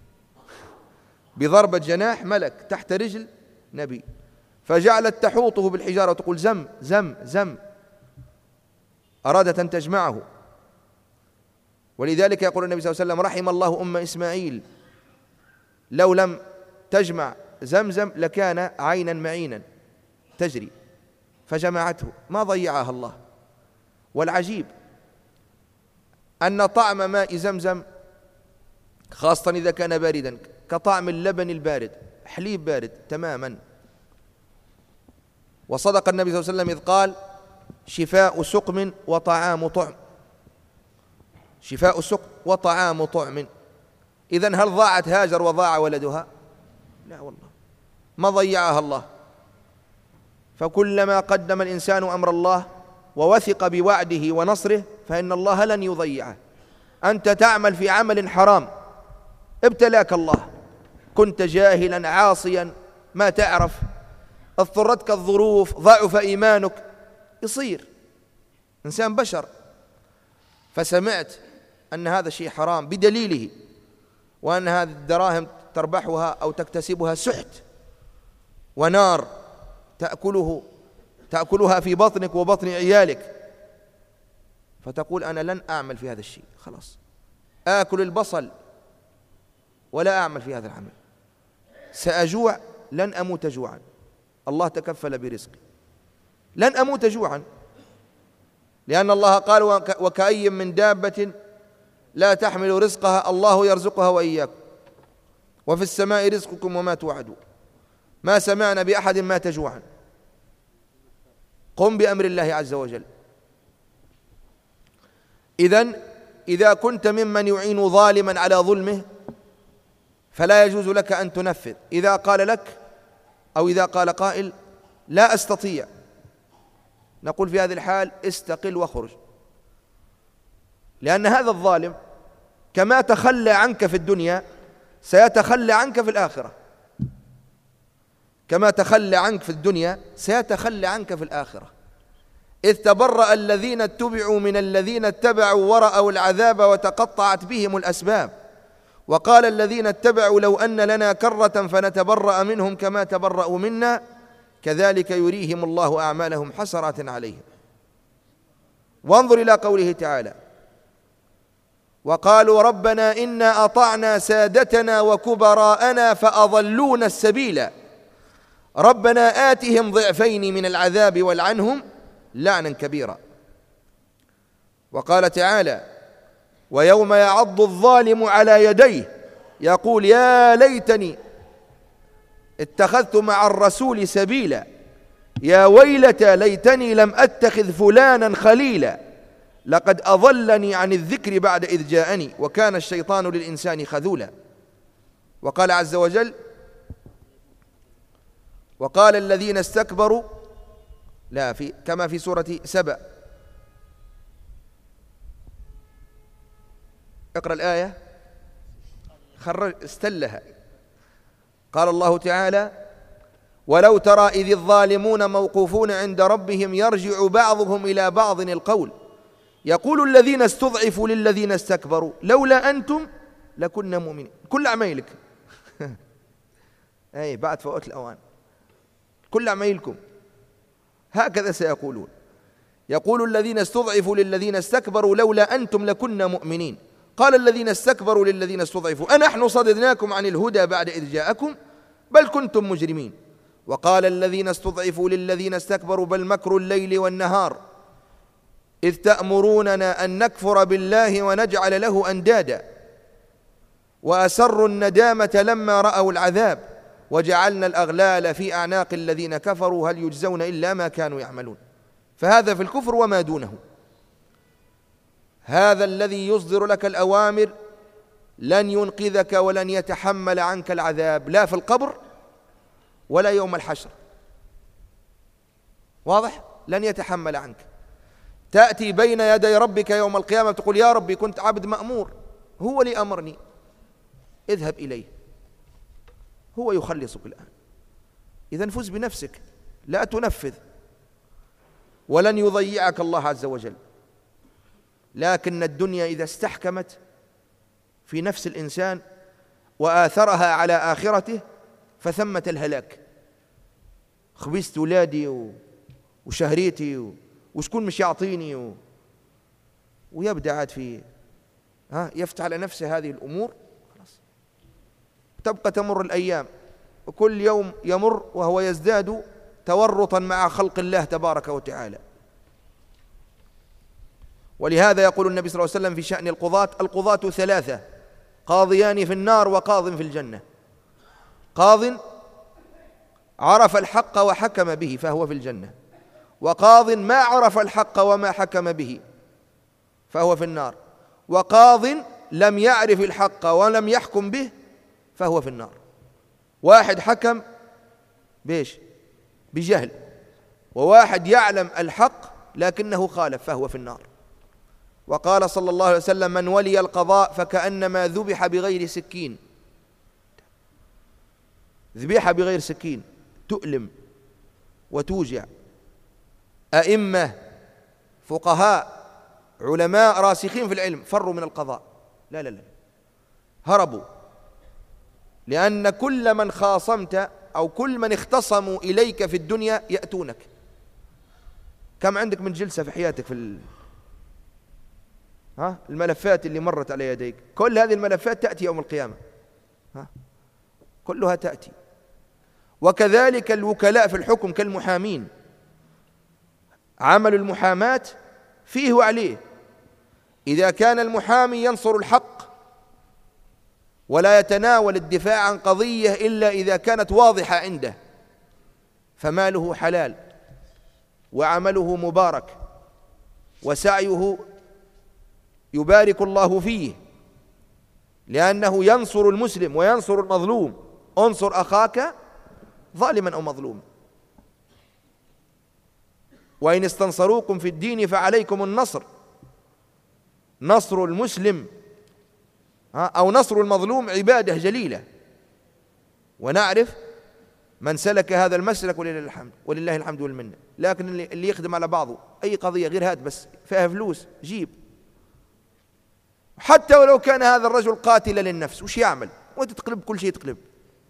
بضربة جناح ملك تحت رجل نبي، فجعلت تحوطه بالحجارة وتقول: زم زم زم، أرادت أن تجمعه. ولذلك يقول النبي صلى الله عليه وسلم: رحم الله أم إسماعيل، لو لم تجمع زمزم لكان عينا معينا تجري، فجمعته، ما ضيعها الله. والعجيب أن طعم ماء زمزم خاصة إذا كان باردا كطعم اللبن البارد، حليب بارد تماما. وصدق النبي صلى الله عليه وسلم إذ قال: شفاء سقم وطعام طعم، شفاء سقم وطعام طعم. إذن هل ضاعت هاجر وضاع ولدها؟ لا والله، ما ضيعها الله. فكلما قدم الإنسان أمر الله ووثق بوعده ونصره فإن الله لن يضيعه. أنت تعمل في عمل حرام، ابتلاك الله، كنت جاهلا عاصيا ما تعرف، اضطرتك الظروف، ضعف إيمانك، يصير إنسان بشر، فسمعت أن هذا شيء حرام بدليله، وأن هذه الدراهم تربحها أو تكتسبها سحت، ونار تأكلها في بطنك وبطن عيالك، فتقول أنا لن أعمل في هذا الشيء، خلاص آكل البصل ولا أعمل في هذا العمل، سأجوع لن أموت جوعا، الله تكفل برزقي، لن أموت جوعا، لأن الله قال وكأي من دابة لا تحمل رزقها الله يرزقها وإياكم وفي السماء رزقكم وما توعدون، ما سمعنا بأحد مات جوعا. قم بأمر الله عز وجل. إذن إذا كنت ممن يعين ظالما على ظلمه فلا يجوز لك أن تنفذ. إذا قال لك أو إذا قال قائل لا أستطيع، نقول في هذه الحال استقل واخرج، لأن هذا الظالم كما تخلى عنك في الدنيا سيتخلى عنك في الآخرة، كما تخلى عنك في الدنيا سيتخلى عنك في الآخرة. إذ تبرأ الذين اتبعوا من الذين اتبعوا ورأوا العذاب وتقطعت بهم الأسباب، وقال الذين اتبعوا لو أن لنا كرة فنتبرأ منهم كما تبرأوا منا كذلك يريهم الله أعمالهم حسرات عليهم. وانظر إلى قوله تعالى وقالوا ربنا إنا أطعنا سادتنا وكبراءنا فأضلونا السبيل ربنا آتهم ضعفين من العذاب والعنهم لعنا كبيرا. وقال تعالى ويوم يعض الظالم على يديه يقول يا ليتني اتخذت مع الرسول سبيلا يا ويلتى ليتني لم أتخذ فلانا خليلا لقد أضلني عن الذكر بعد إذ جاءني وكان الشيطان للإنسان خذولا. وقال عز وجل وقال الذين استكبروا كما في سورة سبأ، اقرأ الآية استلها. قال الله تعالى ولو ترى إذ الظالمون موقوفون عند ربهم يرجع بعضهم إلى بعض القول يقول الذين استضعفوا للذين استكبروا لولا أنتم لكنا مؤمنين. كل عمايلك أي بعد فوات الأوان، كل عمايلكم هكذا سيقولون. يقول الذين استضعفوا للذين استكبروا لولا أنتم لكنا مؤمنين قال الذين استكبروا للذين استضعفوا أنحن صددناكم عن الهدى بعد إذ جاءكم بل كنتم مجرمين. وقال الذين استضعفوا للذين استكبروا بل مكر الليل والنهار إذ تأمروننا أن نكفر بالله ونجعل له أندادا وأسروا الندامة لما رأوا العذاب وجعلنا الأغلال في أعناق الذين كفروا هل يجزون إلا ما كانوا يعملون. فهذا في الكفر وما دونه. هذا الذي يصدر لك الأوامر لن ينقذك ولن يتحمل عنك العذاب لا في القبر ولا يوم الحشر، واضح؟ لن يتحمل عنك. تأتي بين يدي ربك يوم القيامة تقول يا ربي كنت عبد مأمور، هو اللي أمرني، اذهب إليه هو يخلصك الآن. إذن فز بنفسك لا تنفذ، ولن يضيعك الله عز وجل. لكن الدنيا إذا استحكمت في نفس الإنسان وآثرها على آخرته فثمة الهلاك. خبزت ولادي وشهريتي وشكون مش يعطيني ويبدأ عاد في يفتح على نفسه هذه الأمور، خلاص تبقى تمر الأيام وكل يوم يمر وهو يزداد تورطا مع خلق الله تبارك وتعالى. ولهذا يقول النبي صلى الله عليه وسلم في شأن القضاة ثلاثة قاضيان في النار وقاض في الجنة. قاض عرف الحق وحكم به فهو في الجنة، وقاض ما عرف الحق وما حكم به فهو في النار، وقاض لم يعرف الحق ولم يحكم به فهو في النار. واحد حكم بيش بجهل، وواحد يعلم الحق لكنه خالف فهو في النار. وقال صلى الله عليه وسلم من ولي القضاء فكأنما ذبح بغير سكين. ذبيحة بغير سكين تؤلم وتوجع. أئمة فقهاء علماء راسخين في العلم فروا من القضاء، لا هربوا، لأن كل من خاصمت أو كل من اختصموا إليك في الدنيا يأتونك. كم عندك من جلسة في حياتك في الملفات اللي مرت على يديك؟ كل هذه الملفات تأتي يوم القيامة، كلها تأتي. وكذلك الوكلاء في الحكم كالمحامين، عمل المحاماة فيه وعليه. إذا كان المحامي ينصر الحق ولا يتناول الدفاع عن قضية إلا إذا كانت واضحة عنده، فماله حلال وعمله مبارك وسعيه يبارك الله فيه، لأنه ينصر المسلم وينصر المظلوم. انصر أخاك ظالما أو مظلوما. وإن استنصروكم في الدين فعليكم النصر، نصر المسلم أو نصر المظلوم عبادة جليلة، ونعرف من سلك هذا المسلك ولله الحمد والمنة. لكن اللي يخدم على بعضه أي قضية غير هات بس فيها فلوس جيب، حتى ولو كان هذا الرجل قاتلا للنفس وش يعمل؟ وتتقلب كل شيء تقلب.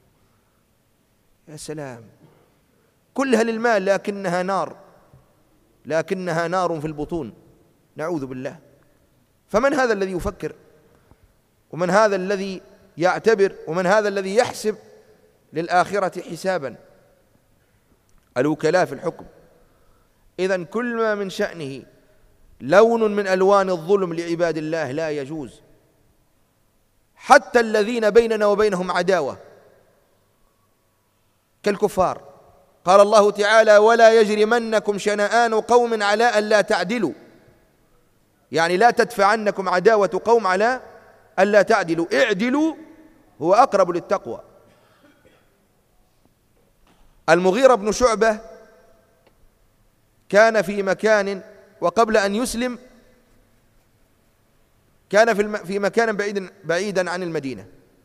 يا سلام، كلها للمال لكنها نار، لكنها نار في البطون، نعوذ بالله. فمن هذا الذي يفكر؟ ومن هذا الذي يعتبر؟ ومن هذا الذي يحسب للآخرة حسابا؟ الوكلاء في الحكم. إذن كل ما من شأنه لون من ألوان الظلم لعباد الله لا يجوز، حتى الذين بيننا وبينهم عداوة كالكفار. قال الله تعالى: ولا يجرمنكم شنآن قوم على أن لا تعدلوا، يعني لا تدفعنكم عداوة قوم على أن لا تعدلوا، اعدلوا هو أقرب للتقوى. المغيرة بن شعبة كان في مكان، وقبل أن يسلم كان في مكان بعيدا عن المدينة،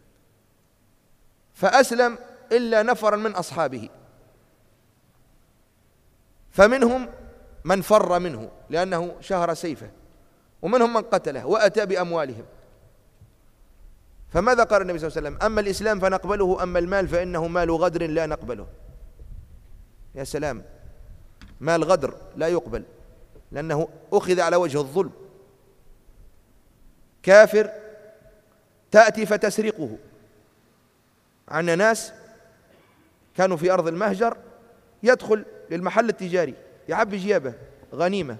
فأسلم إلا نفرا من أصحابه، فمنهم من فر منه لأنه شهر سيفه، ومنهم من قتله وأتى بأموالهم. فماذا قال النبي صلى الله عليه وسلم؟ أما الإسلام فنقبله، أما المال فإنه مال غدر لا نقبله. يا سلام، مال غدر لا يقبل لأنه أخذ على وجه الظلم. كافر تأتي فتسرقه. عندنا ناس كانوا في أرض المهجر، يدخل للمحل التجاري يعبي جيابه غنيمة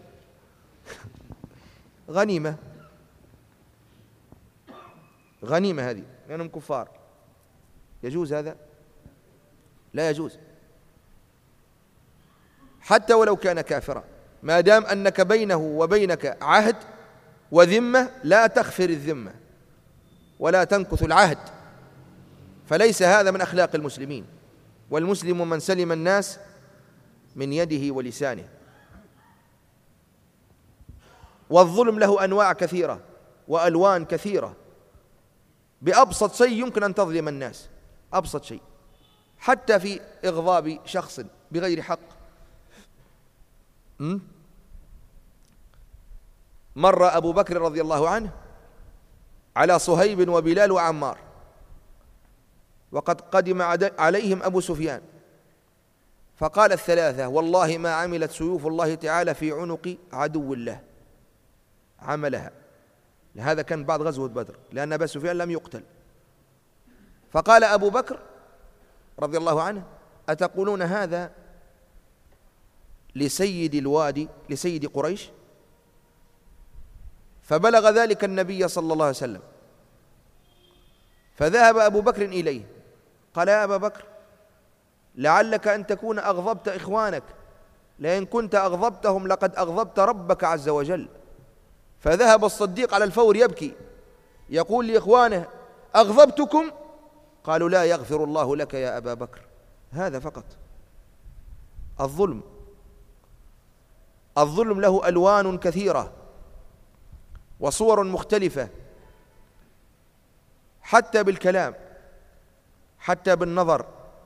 غنيمة غنيمة، هذه لأنهم كفار. يجوز هذا؟ لا يجوز، حتى ولو كان كافرا، ما دام أنك بينه وبينك عهد وذمة لا تخفر الذمة ولا تنكث العهد، فليس هذا من أخلاق المسلمين. والمسلم من سلم الناس من يده ولسانه. والظلم له أنواع كثيرة وألوان كثيرة. بأبسط شيء يمكن أن تظلم الناس، أبسط شيء، حتى في إغضاب شخص بغير حق. مر أبو بكر رضي الله عنه على صهيب وبلال وعمار، وقد قدم عليهم أبو سفيان، فقال الثلاثة: والله ما عملت سيوف الله تعالى في عنق عدو الله عملها. هذا كان بعد غزوة بدر، لأن أبا سفيان لم يقتل. فقال أبو بكر رضي الله عنه: أتقولون هذا لسيد الوادي، لسيد قريش؟ فبلغ ذلك النبي صلى الله عليه وسلم، فذهب أبو بكر إليه قال: يا أبا بكر، لعلك أن تكون أغضبت إخوانك، لئن كنت أغضبتهم لقد أغضبت ربك عز وجل. فذهب الصديق على الفور يبكي يقول لإخوانه: أغضبتكم؟ قالوا: لا يغفر الله لك يا أبا بكر. هذا فقط. الظلم له ألوان كثيرة وصور مختلفة، حتى بالكلام، حتى بالنظر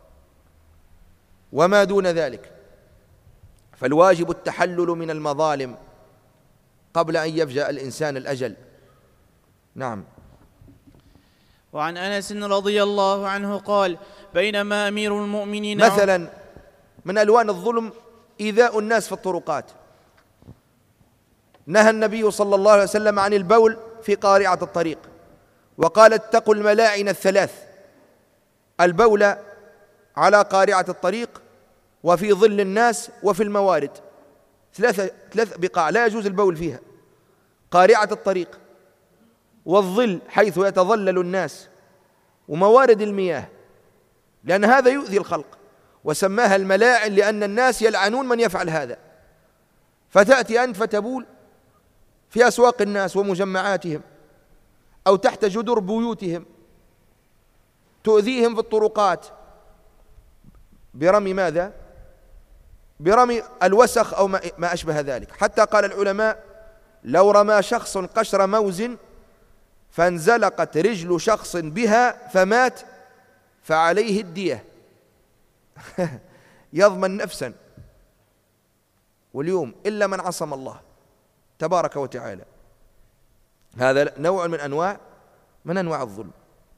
وما دون ذلك. فالواجب التحلل من المظالم قبل أن يفجأ الإنسان الأجل. نعم. وعن أنس رضي الله عنه قال: بينما أمير المؤمنين مثلا من ألوان الظلم إيذاء الناس في الطرقات. نهى النبي صلى الله عليه وسلم عن البول في قارعة الطريق، وقال اتقوا الملاعن الثلاث: البول على قارعة الطريق، وفي ظل الناس، وفي الموارد. ثلاث بقاع لا يجوز البول فيها: قارعة الطريق، والظل حيث يتظلل الناس، وموارد المياه، لأن هذا يؤذي الخلق. وسماها الملاعن لأن الناس يلعنون من يفعل هذا. فتأتي أنت فتبول في أسواق الناس ومجمعاتهم، أو تحت جدر بيوتهم، تؤذيهم في الطرقات برمي ماذا؟ برمي الوسخ أو ما أشبه ذلك. حتى قال العلماء: لو رمى شخص قشر موز فانزلقت رجل شخص بها فمات فعليه الدية. يضمن نفسا. واليوم إلا من عصم الله تبارك وتعالى. هذا نوع من أنواع الظلم.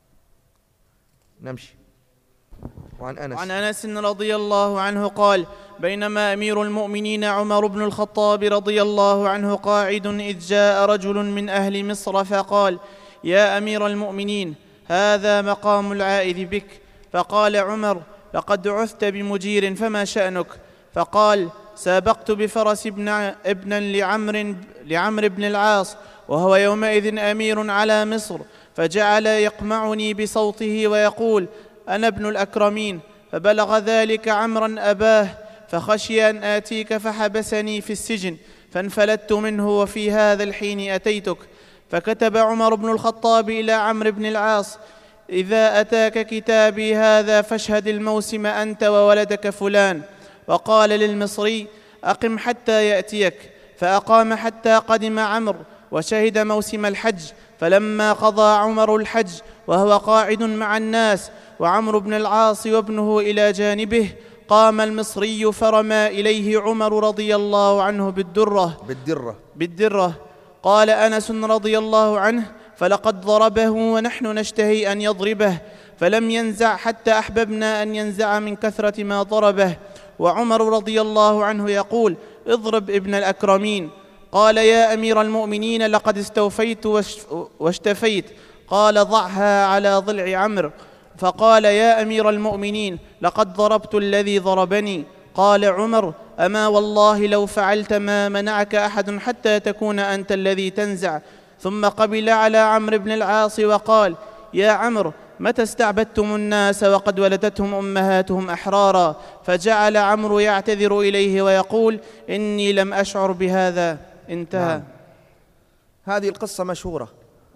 نمشي. وعن أنس رضي الله عنه قال: بينما أمير المؤمنين عمر بن الخطاب رضي الله عنه قاعد إذ جاء رجل من أهل مصر فقال: يا أمير المؤمنين، هذا مقام العائذ بك. فقال عمر: لقد عثت بمجير، فما شأنك؟ فقال: سابقت بفرس ابنا لعمر بن العاص، وهو يومئذ أمير على مصر، فجعل يقمعني بصوته ويقول: أنا ابن الأكرمين. فبلغ ذلك عمرا أباه، فخشي أن آتيك فحبسني في السجن، فانفلت منه، وفي هذا الحين أتيتك. فكتب عمر بن الخطاب إلى عمرو بن العاص: إذا أتاك كتابي هذا فاشهد الموسم أنت وولدك فلان. وقال للمصري: أقم حتى يأتيك. فأقام حتى قدم عمرو، وشهد موسم الحج. فلما قضى عمر الحج وهو قاعد مع الناس وعمرو بن العاص وابنه إلى جانبه، قام المصري فرمى إليه عمر رضي الله عنه بالدرة. قال أنس رضي الله عنه: فلقد ضربه ونحن نشتهي أن يضربه، فلم ينزع حتى أحببنا أن ينزع من كثرة ما ضربه. وعمر رضي الله عنه يقول: اضرب ابن الأكرمين. قال: يا أمير المؤمنين، لقد استوفيت واشتفيت. قال: ضعها على ضلع عمرو. فقال: يا أمير المؤمنين، لقد ضربت الذي ضربني. قال عمر: أما والله لو فعلت ما منعك أحد حتى تكون أنت الذي تنزع. ثم قبل على عمرو بن العاص وقال: يا عمرو، متى استعبدتم الناس وقد ولدتهم أمهاتهم أحرارا؟ فجعل عمرو يعتذر إليه ويقول: إني لم أشعر بهذا. انتهى. نعم. هذه القصة مشهورة،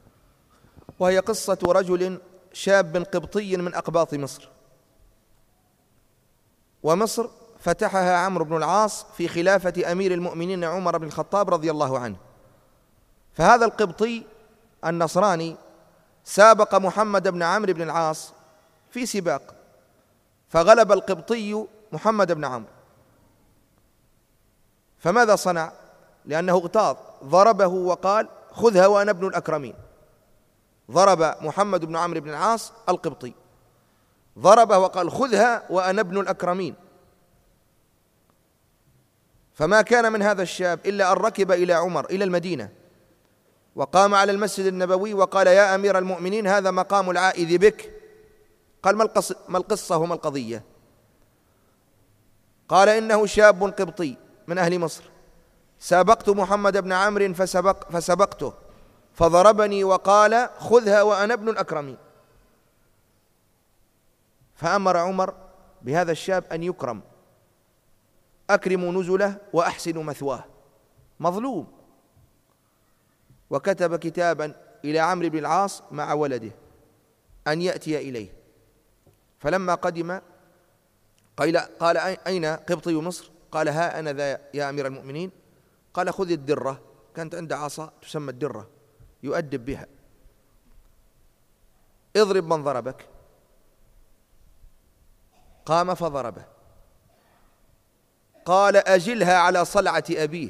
وهي قصة رجل شاب قبطي من أقباط مصر. ومصر فتحها عمرو بن العاص في خلافة أمير المؤمنين عمر بن الخطاب رضي الله عنه. فهذا القبطي النصراني سابق محمد بن عمرو بن العاص في سباق، فغلب القبطي محمد بن عمرو. فماذا صنع؟ لأنه اغتاظ، ضربه وقال: خذها وأنا ابن الأكرمين. ضرب محمد بن عمرو بن العاص القبطي، ضربه وقال: خذها وأنا ابن الأكرمين. فما كان من هذا الشاب إلا أن ركب إلى عمر إلى المدينة، وقام على المسجد النبوي وقال: يا أمير المؤمنين، هذا مقام العائذ بك. قال: ما القصة وما القضية؟ قال: إنه شاب قبطي من أهل مصر، سابقت محمد بن عمرو فسبقته، فضربني وقال: خذها وأنا ابن الأكرمين. فأمر عمر بهذا الشاب أن يكرم، أكرموا نزله وأحسنوا مثواه، مظلوم. وكتب كتابا إلى عمرو بن العاص مع ولده أن يأتي إليه. فلما قدم قال: أين قبطي مصر؟ قال: ها أنا ذا يا أمير المؤمنين. قال: خذ الدرة، كانت عنده عصا تسمى الدرة يؤدب بها، اضرب من ضربك. قام فضربه. قال: أجلها على صلعة أبيه.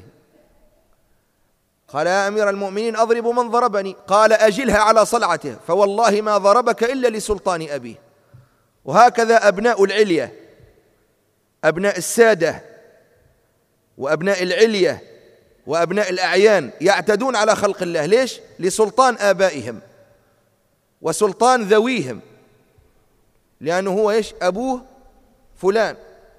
قال: يا أمير المؤمنين، أضرب من ضربني. قال: أجلها على صلعته، فوالله ما ضربك إلا لسلطان أبيه. وهكذا أبناء العلية، أبناء السادة وأبناء العلية وأبناء الأعيان يعتدون على خلق الله. ليش؟ لسلطان آبائهم وسلطان ذويهم، لأنه هو إيش؟ أبوه فلان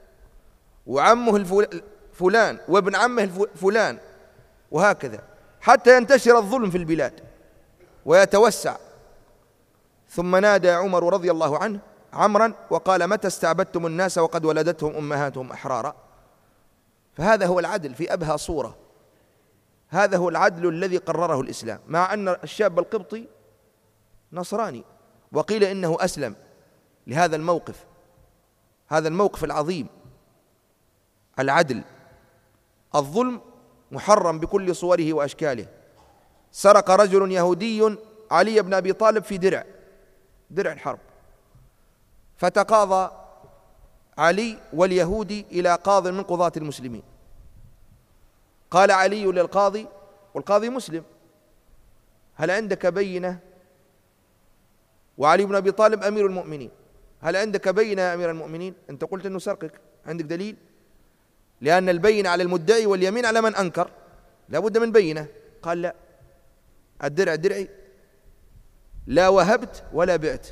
وعمه فلان وابن عمه فلان، وهكذا حتى ينتشر الظلم في البلاد ويتوسع. ثم نادى عمر رضي الله عنه عمرا وقال: متى استعبدتم الناس وقد ولدتهم أمهاتهم أحرارا؟ فهذا هو العدل في أبهى صورة، هذا هو العدل الذي قرره الإسلام، مع أن الشاب القبطي نصراني وقيل إنه أسلم لهذا الموقف، هذا الموقف العظيم. العدل، الظلم محرم بكل صوره وأشكاله. سرق رجل يهودي علي بن أبي طالب في درع الحرب، فتقاضى علي واليهودي إلى قاض من قضاة المسلمين. قال علي للقاضي، والقاضي مسلم: هل عندك بينة؟ وعلي بن أبي طالب أمير المؤمنين: هل عندك بينة يا أمير المؤمنين؟ أنت قلت أنه سرقك، عندك دليل؟ لأن البينة على المدعي واليمين على من أنكر، لا بد من بينة. قال: لا، الدرع درعي، لا وهبت ولا بعت.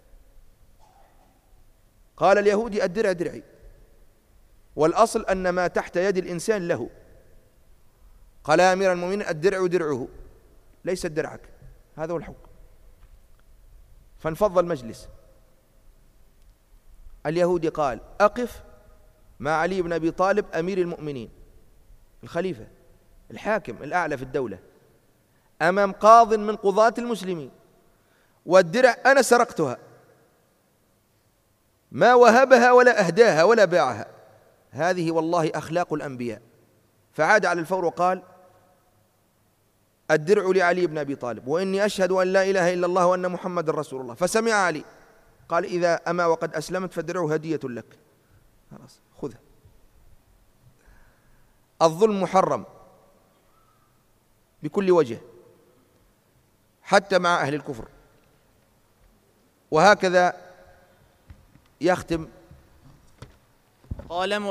قال اليهودي: الدرع درعي، والأصل أن ما تحت يد الإنسان له. قال: يا أمير المؤمنين، الدرع درعه ليس درعك، هذا هو الحكم. فانفض المجلس. اليهودي قال: أقف مع علي بن أبي طالب أمير المؤمنين الخليفة الحاكم الأعلى في الدولة أمام قاض من قضاة المسلمين، والدرع أنا سرقتها، ما وهبها ولا أهداها ولا باعها، هذه والله أخلاق الأنبياء. فعاد على الفور وقال: الدرع لعلي بن أبي طالب، وإني أشهد أن لا إله إلا الله وأن محمد رسول الله. فسمع علي قال: إذا أما وقد أسلمت فالدرع هدية لك، خلاص خذها. الظلم محرم بكل وجه، حتى مع أهل الكفر. وهكذا يختم قال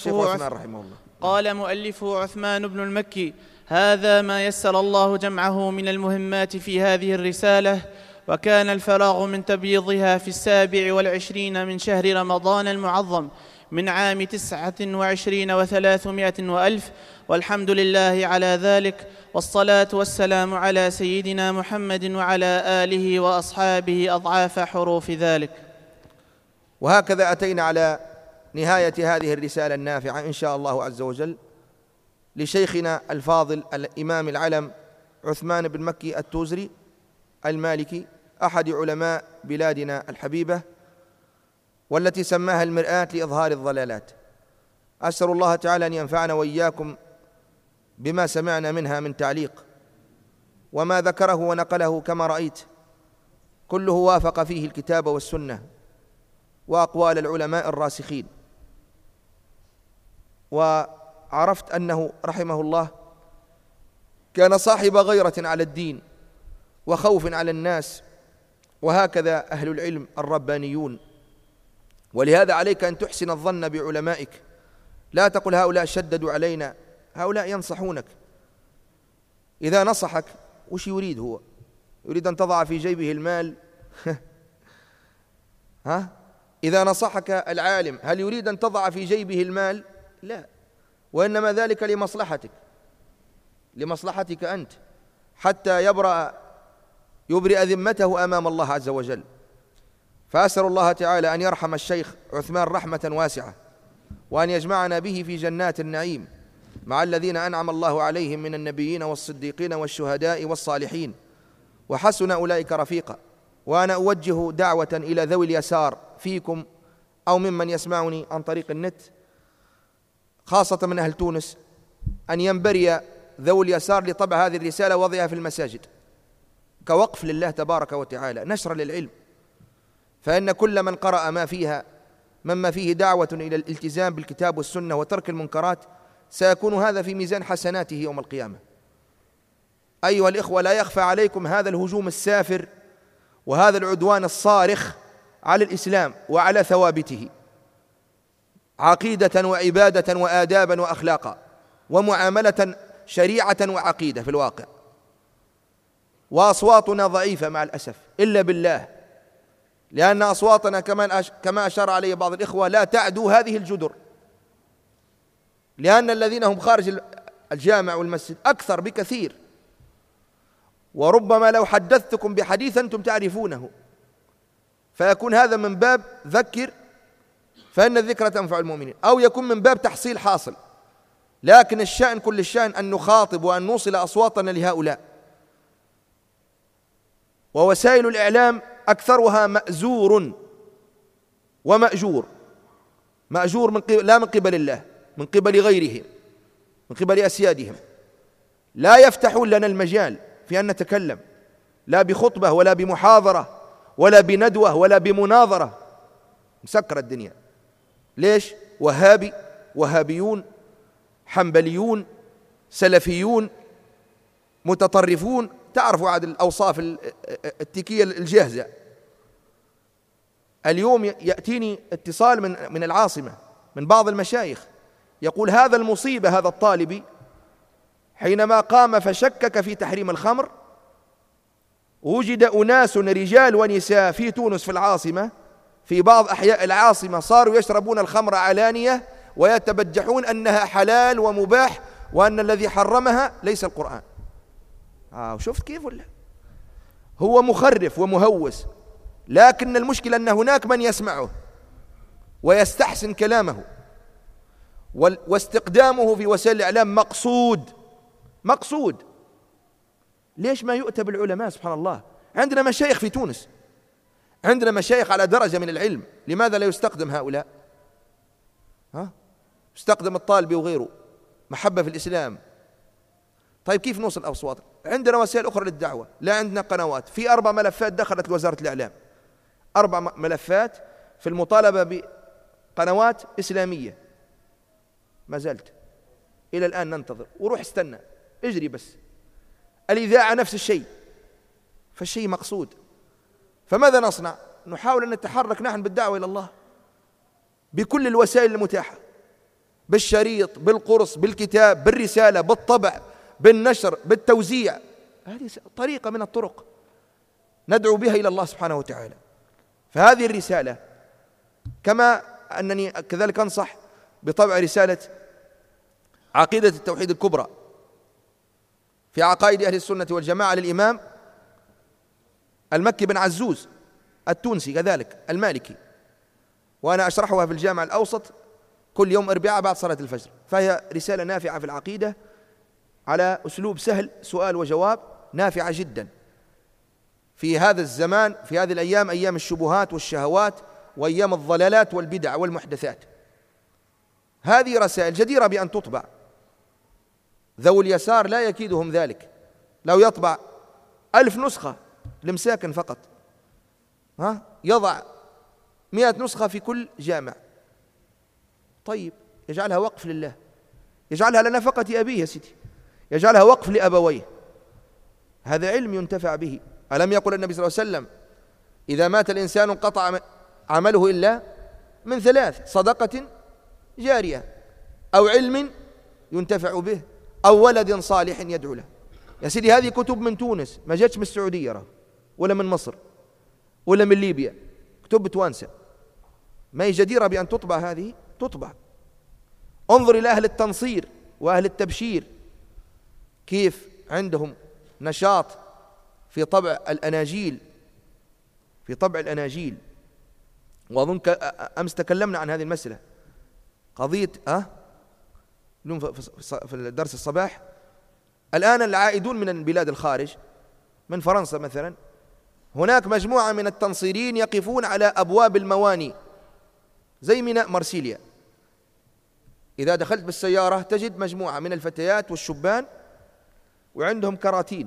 مؤلفه عثمان بن المكي: هذا ما يسر الله جمعه من المهمات في هذه الرسالة، وكان الفراغ من تبييضها في 27 من شهر رمضان المعظم من عام 29 و300 وألف، والحمد لله على ذلك، والصلاة والسلام على سيدنا محمد وعلى آله وأصحابه أضعاف حروف ذلك. وهكذا أتينا على نهاية هذه الرسالة النافعة إن شاء الله عز وجل لشيخنا الفاضل الإمام العلم عثمان بن مكي التوزري المالكي، أحد علماء بلادنا الحبيبة، والتي سماها المرآة لإظهار الضلالات. أسأل الله تعالى أن ينفعنا وإياكم بما سمعنا منها من تعليق، وما ذكره ونقله كما رأيت كله وافق فيه الكتاب والسنة وأقوال العلماء الراسخين. وعرفت أنه رحمه الله كان صاحب غيرة على الدين وخوف على الناس، وهكذا أهل العلم الربانيون. ولهذا عليك أن تحسن الظن بعلمائك، لا تقل هؤلاء شددوا علينا، هؤلاء ينصحونك. إذا نصحك وش يريد؟ هو يريد أن تضع في جيبه المال؟ إذا نصحك العالم هل يريد أن تضع في جيبه المال؟ لا، وإنما ذلك لمصلحتك أنت، حتى يبرئ ذمته أمام الله عز وجل. فأسأل الله تعالى أن يرحم الشيخ عثمان رحمة واسعة، وأن يجمعنا به في جنات النعيم مع الذين أنعم الله عليهم من النبيين والصديقين والشهداء والصالحين، وحسن أولئك رفيقا. وأنا أوجه دعوة إلى ذوي اليسار فيكم أو ممن يسمعني عن طريق النت، خاصة من أهل تونس، أن ينبري ذوي اليسار لطبع هذه الرسالة ووضعها في المساجد كوقف لله تبارك وتعالى، نشر للعلم. فإن كل من قرأ ما فيها مما فيه دعوة إلى الالتزام بالكتاب والسنة وترك المنكرات سيكون هذا في ميزان حسناته يوم القيامة. أيها الإخوة، لا يخفى عليكم هذا الهجوم السافر وهذا العدوان الصارخ على الإسلام وعلى ثوابته عقيدة وعبادة وآدابا وأخلاقا ومعاملة شريعة وعقيدة في الواقع. وأصواتنا ضعيفة مع الأسف إلا بالله، لأن أصواتنا كما أشار عليه بعض الإخوة لا تعدو هذه الجدر، لأن الذين هم خارج الجامع والمسجد أكثر بكثير، وربما لو حدثتكم بحديث أنتم تعرفونه، فيكون هذا من باب ذكر فإن الذكرى تنفع المؤمنين، أو يكون من باب تحصيل حاصل. لكن الشأن كل الشأن أن نخاطب وأن نوصل أصواتنا لهؤلاء. ووسائل الإعلام أكثرها مأزور ومأجور، مأجور لا من قبل الله، من قبل غيرهم، من قبل أسيادهم، لا يفتحون لنا المجال في أن نتكلم، لا بخطبة ولا بمحاضرة ولا بندوة ولا بمناظرة. مسكر الدنيا. ليش؟ وهابي، وهابيون، حنبليون، سلفيون، متطرفون، تعرفوا عاد الأوصاف التكية الجاهزة. اليوم يأتيني اتصال من العاصمة من بعض المشايخ يقول هذا المصيبة، هذا الطالب حينما قام فشكك في تحريم الخمر وجد أناس رجال ونساء في تونس في العاصمة في بعض أحياء العاصمة صاروا يشربون الخمر علانية ويتبجحون أنها حلال ومباح وأن الذي حرمها ليس القرآن. وشفت كيف؟ ولا هو مخرف ومهوس، لكن المشكلة أن هناك من يسمعه ويستحسن كلامه، واستقدامه في وسائل الإعلام مقصود. ليش ما يؤتى بالعلماء؟ سبحان الله، عندنا مشايخ في تونس، عندنا مشايخ على درجة من العلم، لماذا لا يستقدم هؤلاء؟ يستقدم الطالبي وغيره، محبة في الإسلام. طيب كيف نوصل أصوات؟ عندنا وسائل أخرى للدعوة، لا عندنا قنوات، في 4 ملفات دخلت وزارة الإعلام، 4 ملفات في المطالبة بقنوات إسلامية، ما زلت إلى الآن ننتظر. وروح استنى، اجري بس. الإذاعة نفس الشيء، فالشيء مقصود. فماذا نصنع؟ نحاول أن نتحرك نحن بالدعوة إلى الله بكل الوسائل المتاحة، بالشريط، بالقرص، بالكتاب، بالرسالة، بالطبع، بالنشر، بالتوزيع. هذه طريقة من الطرق ندعو بها إلى الله سبحانه وتعالى. فهذه الرسالة، كما أنني كذلك أنصح بطبع رسالة عقيدة التوحيد الكبرى في عقائد أهل السنة والجماعة للإمام المكي بن عزوز التونسي كذلك المالكي، وأنا أشرحها في الجامع الأوسط كل يوم أربعاء بعد صلاة الفجر، فهي رسالة نافعة في العقيدة على أسلوب سهل، سؤال وجواب، نافعة جدا في هذا الزمان، في هذه الأيام، أيام الشبهات والشهوات وأيام الضلالات والبدع والمحدثات. هذه رسائل جديرة بأن تطبع، ذو اليسار لا يكيدهم ذلك، لو يطبع 1000 نسخة لمساكن فقط، يضع 100 نسخة في كل جامع. طيب يجعلها وقف لله، يجعلها لنفقة أبيه يا سيدي، يجعلها وقف لأبويه، هذا علم ينتفع به. ألم يقل النبي صلى الله عليه وسلم إذا مات الإنسان انقطع عمله إلا من 3: صدقة جارية، أو علم ينتفع به، أو ولد صالح يدعو له. يا سيدي هذه كتب من تونس، ما جاتش من السعودية ولا من مصر ولا من ليبيا، كتب توانسة، ما هي جديرة بأن تطبع؟ هذه تطبع. انظر إلى أهل التنصير وأهل التبشير كيف عندهم نشاط في طبع الأناجيل، في طبع الأناجيل. وأظن أمس تكلمنا عن هذه المسألة، قضية اليوم في درس الصباح. الآن العائدون من بلاد الخارج، من فرنسا مثلا، هناك مجموعة من التنصيرين يقفون على أبواب المواني زي ميناء مرسيليا. إذا دخلت بالسيارة تجد مجموعة من الفتيات والشبان وعندهم كراتين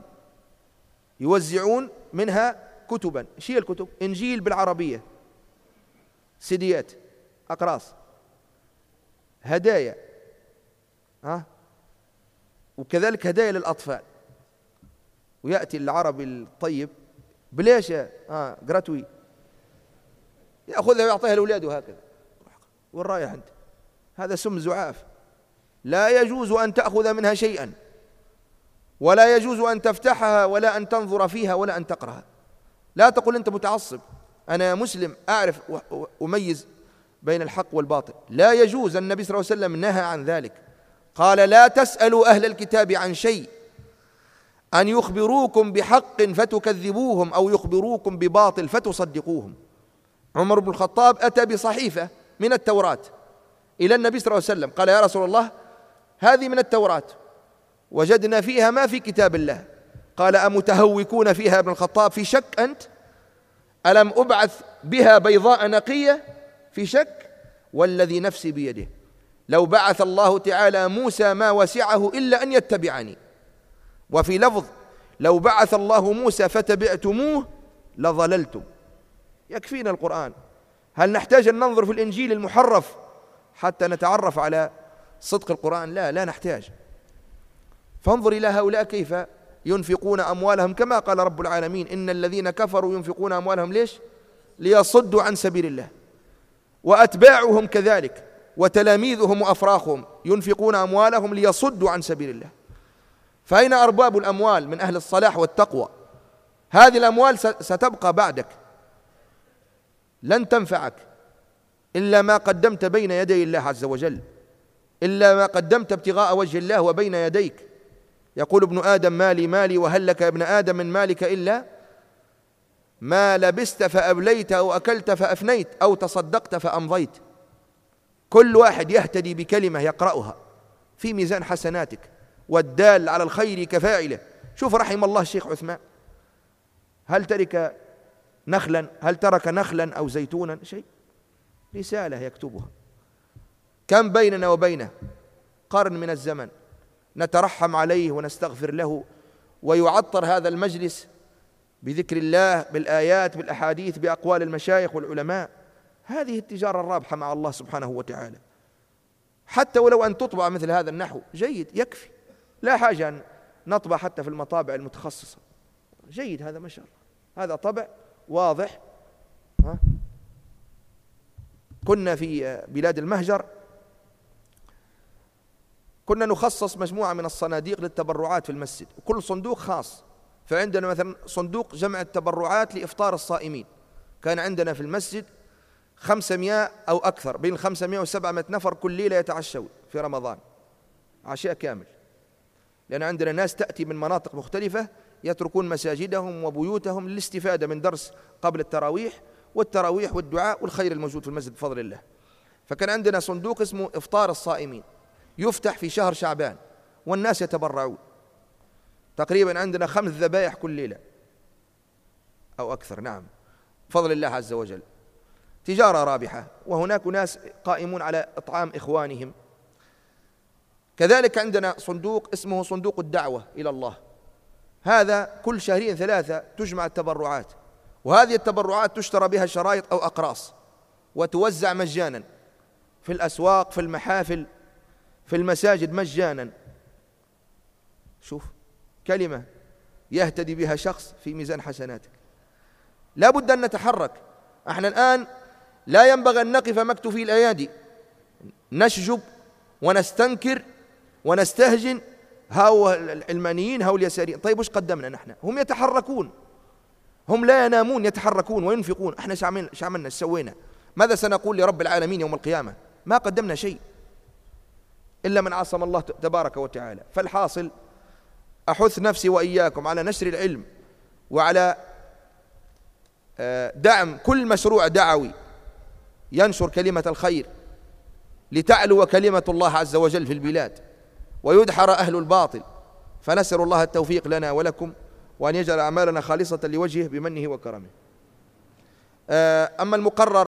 يوزعون منها كتبا. ايش هي الكتب؟ إنجيل بالعربية، سيديات، أقراص، هدايا، وكذلك هدايا للأطفال. ويأتي العربي الطيب بليش جراتوي، يأخذها ويعطيها الأولاد وهكذا. وين رايح أنت؟ هذا سم زعاف. لا يجوز أن تأخذ منها شيئا، ولا يجوز أن تفتحها ولا أن تنظر فيها ولا أن تقرأها. لا تقول أنت متعصب، أنا مسلم أعرف وأميز بين الحق والباطل. لا يجوز. النبي صلى الله عليه وسلم نهى عن ذلك، قال لا تسألوا أهل الكتاب عن شيء أن يخبروكم بحق فتكذبوهم أو يخبروكم بباطل فتصدقوهم. عمر بن الخطاب أتى بصحيفة من التوراة إلى النبي صلى الله عليه وسلم، قال يا رسول الله هذه من التوراة وجدنا فيها ما في كتاب الله. قال أمتهوكون فيها ابن الخطاب؟ في شك أنت؟ ألم أبعث بها بيضاء نقية؟ في شك؟ والذي نفسي بيده لو بعث الله تعالى موسى ما وسعه إلا أن يتبعني. وفي لفظ لو بعث الله موسى فتبعتموه لضللتم. يكفينا القرآن. هل نحتاج أن ننظر في الإنجيل المحرف حتى نتعرف على صدق القرآن؟ لا نحتاج. فانظر إلى هؤلاء كيف ينفقون أموالهم، كما قال رب العالمين إن الذين كفروا ينفقون أموالهم ليش؟ ليصدوا عن سبيل الله. وأتباعهم كذلك، وتلاميذهم وأفراخهم ينفقون أموالهم ليصدوا عن سبيل الله. فأين أرباب الأموال من أهل الصلاح والتقوى؟ هذه الأموال ستبقى بعدك، لن تنفعك إلا ما قدمت بين يدي الله عز وجل، إلا ما قدمت ابتغاء وجه الله وبين يديك. يقول ابن آدم مالي مالي، وهل لك يا ابن آدم من مالك إلا ما لبست فأبليت أو أكلت فأفنيت أو تصدقت فأمضيت. كل واحد يهتدي بكلمة يقرأها في ميزان حسناتك، والدال على الخير كفاعله. شوف رحم الله الشيخ عثمان، هل ترك نخلا أو زيتونا؟ شيء، رسالة يكتبها. كم بيننا وبينه قرن من الزمن نترحم عليه ونستغفر له، ويعطر هذا المجلس بذكر الله، بالآيات، بالأحاديث، بأقوال المشايخ والعلماء. هذه التجارة الرابحة مع الله سبحانه وتعالى. حتى ولو أن تطبع مثل هذا النحو جيد، يكفي، لا حاجة أن نطبع حتى في المطابع المتخصصة. جيد هذا ما شاء الله، هذا طبع واضح. كنا في بلاد المهجر كنا نخصص مجموعة من الصناديق للتبرعات في المسجد، وكل صندوق خاص. فعندنا مثلا صندوق جمع التبرعات لإفطار الصائمين، كان عندنا في المسجد 500 أو أكثر، بين 500 و700 نفر كل ليلة يتعشوا في رمضان عشاء كامل، لأن عندنا ناس تأتي من مناطق مختلفة يتركون مساجدهم وبيوتهم للاستفادة من درس قبل التراويح والتراويح والدعاء والخير الموجود في المسجد بفضل الله. فكان عندنا صندوق اسمه إفطار الصائمين، يفتح في شهر شعبان والناس يتبرعون. تقريبا عندنا 5 ذبائح كل ليلة أو أكثر، نعم، بفضل الله عز وجل. تجارة رابحة، وهناك ناس قائمون على إطعام إخوانهم. كذلك عندنا صندوق اسمه صندوق الدعوة إلى الله، هذا كل 2-3 تجمع التبرعات، وهذه التبرعات تشترى بها شرائط أو أقراص وتوزع مجانا في الأسواق، في المحافل، في المساجد مجانا. شوف، كلمة يهتدي بها شخص في ميزان حسناتك. لا بد أن نتحرك. احنا الآن لا ينبغي أن نقف مكتوفي الأيادي نشجب ونستنكر ونستهجن، هاو العلمانيين هاو اليساريين. طيب وش قدمنا نحن؟ هم يتحركون، هم لا ينامون، يتحركون وينفقون. احنا شو عملنا؟ سوينا ماذا سنقول لرب العالمين يوم القيامة؟ ما قدمنا شيء إلا من عصم الله تبارك وتعالى. فالحاصل أحث نفسي وإياكم على نشر العلم، وعلى دعم كل مشروع دعوي ينشر كلمة الخير لتعلو كلمة الله عز وجل في البلاد ويدحر أهل الباطل. فنسأل الله التوفيق لنا ولكم، وأن يجعل أعمالنا خالصة لوجهه بمنه وكرمه. أما المقرر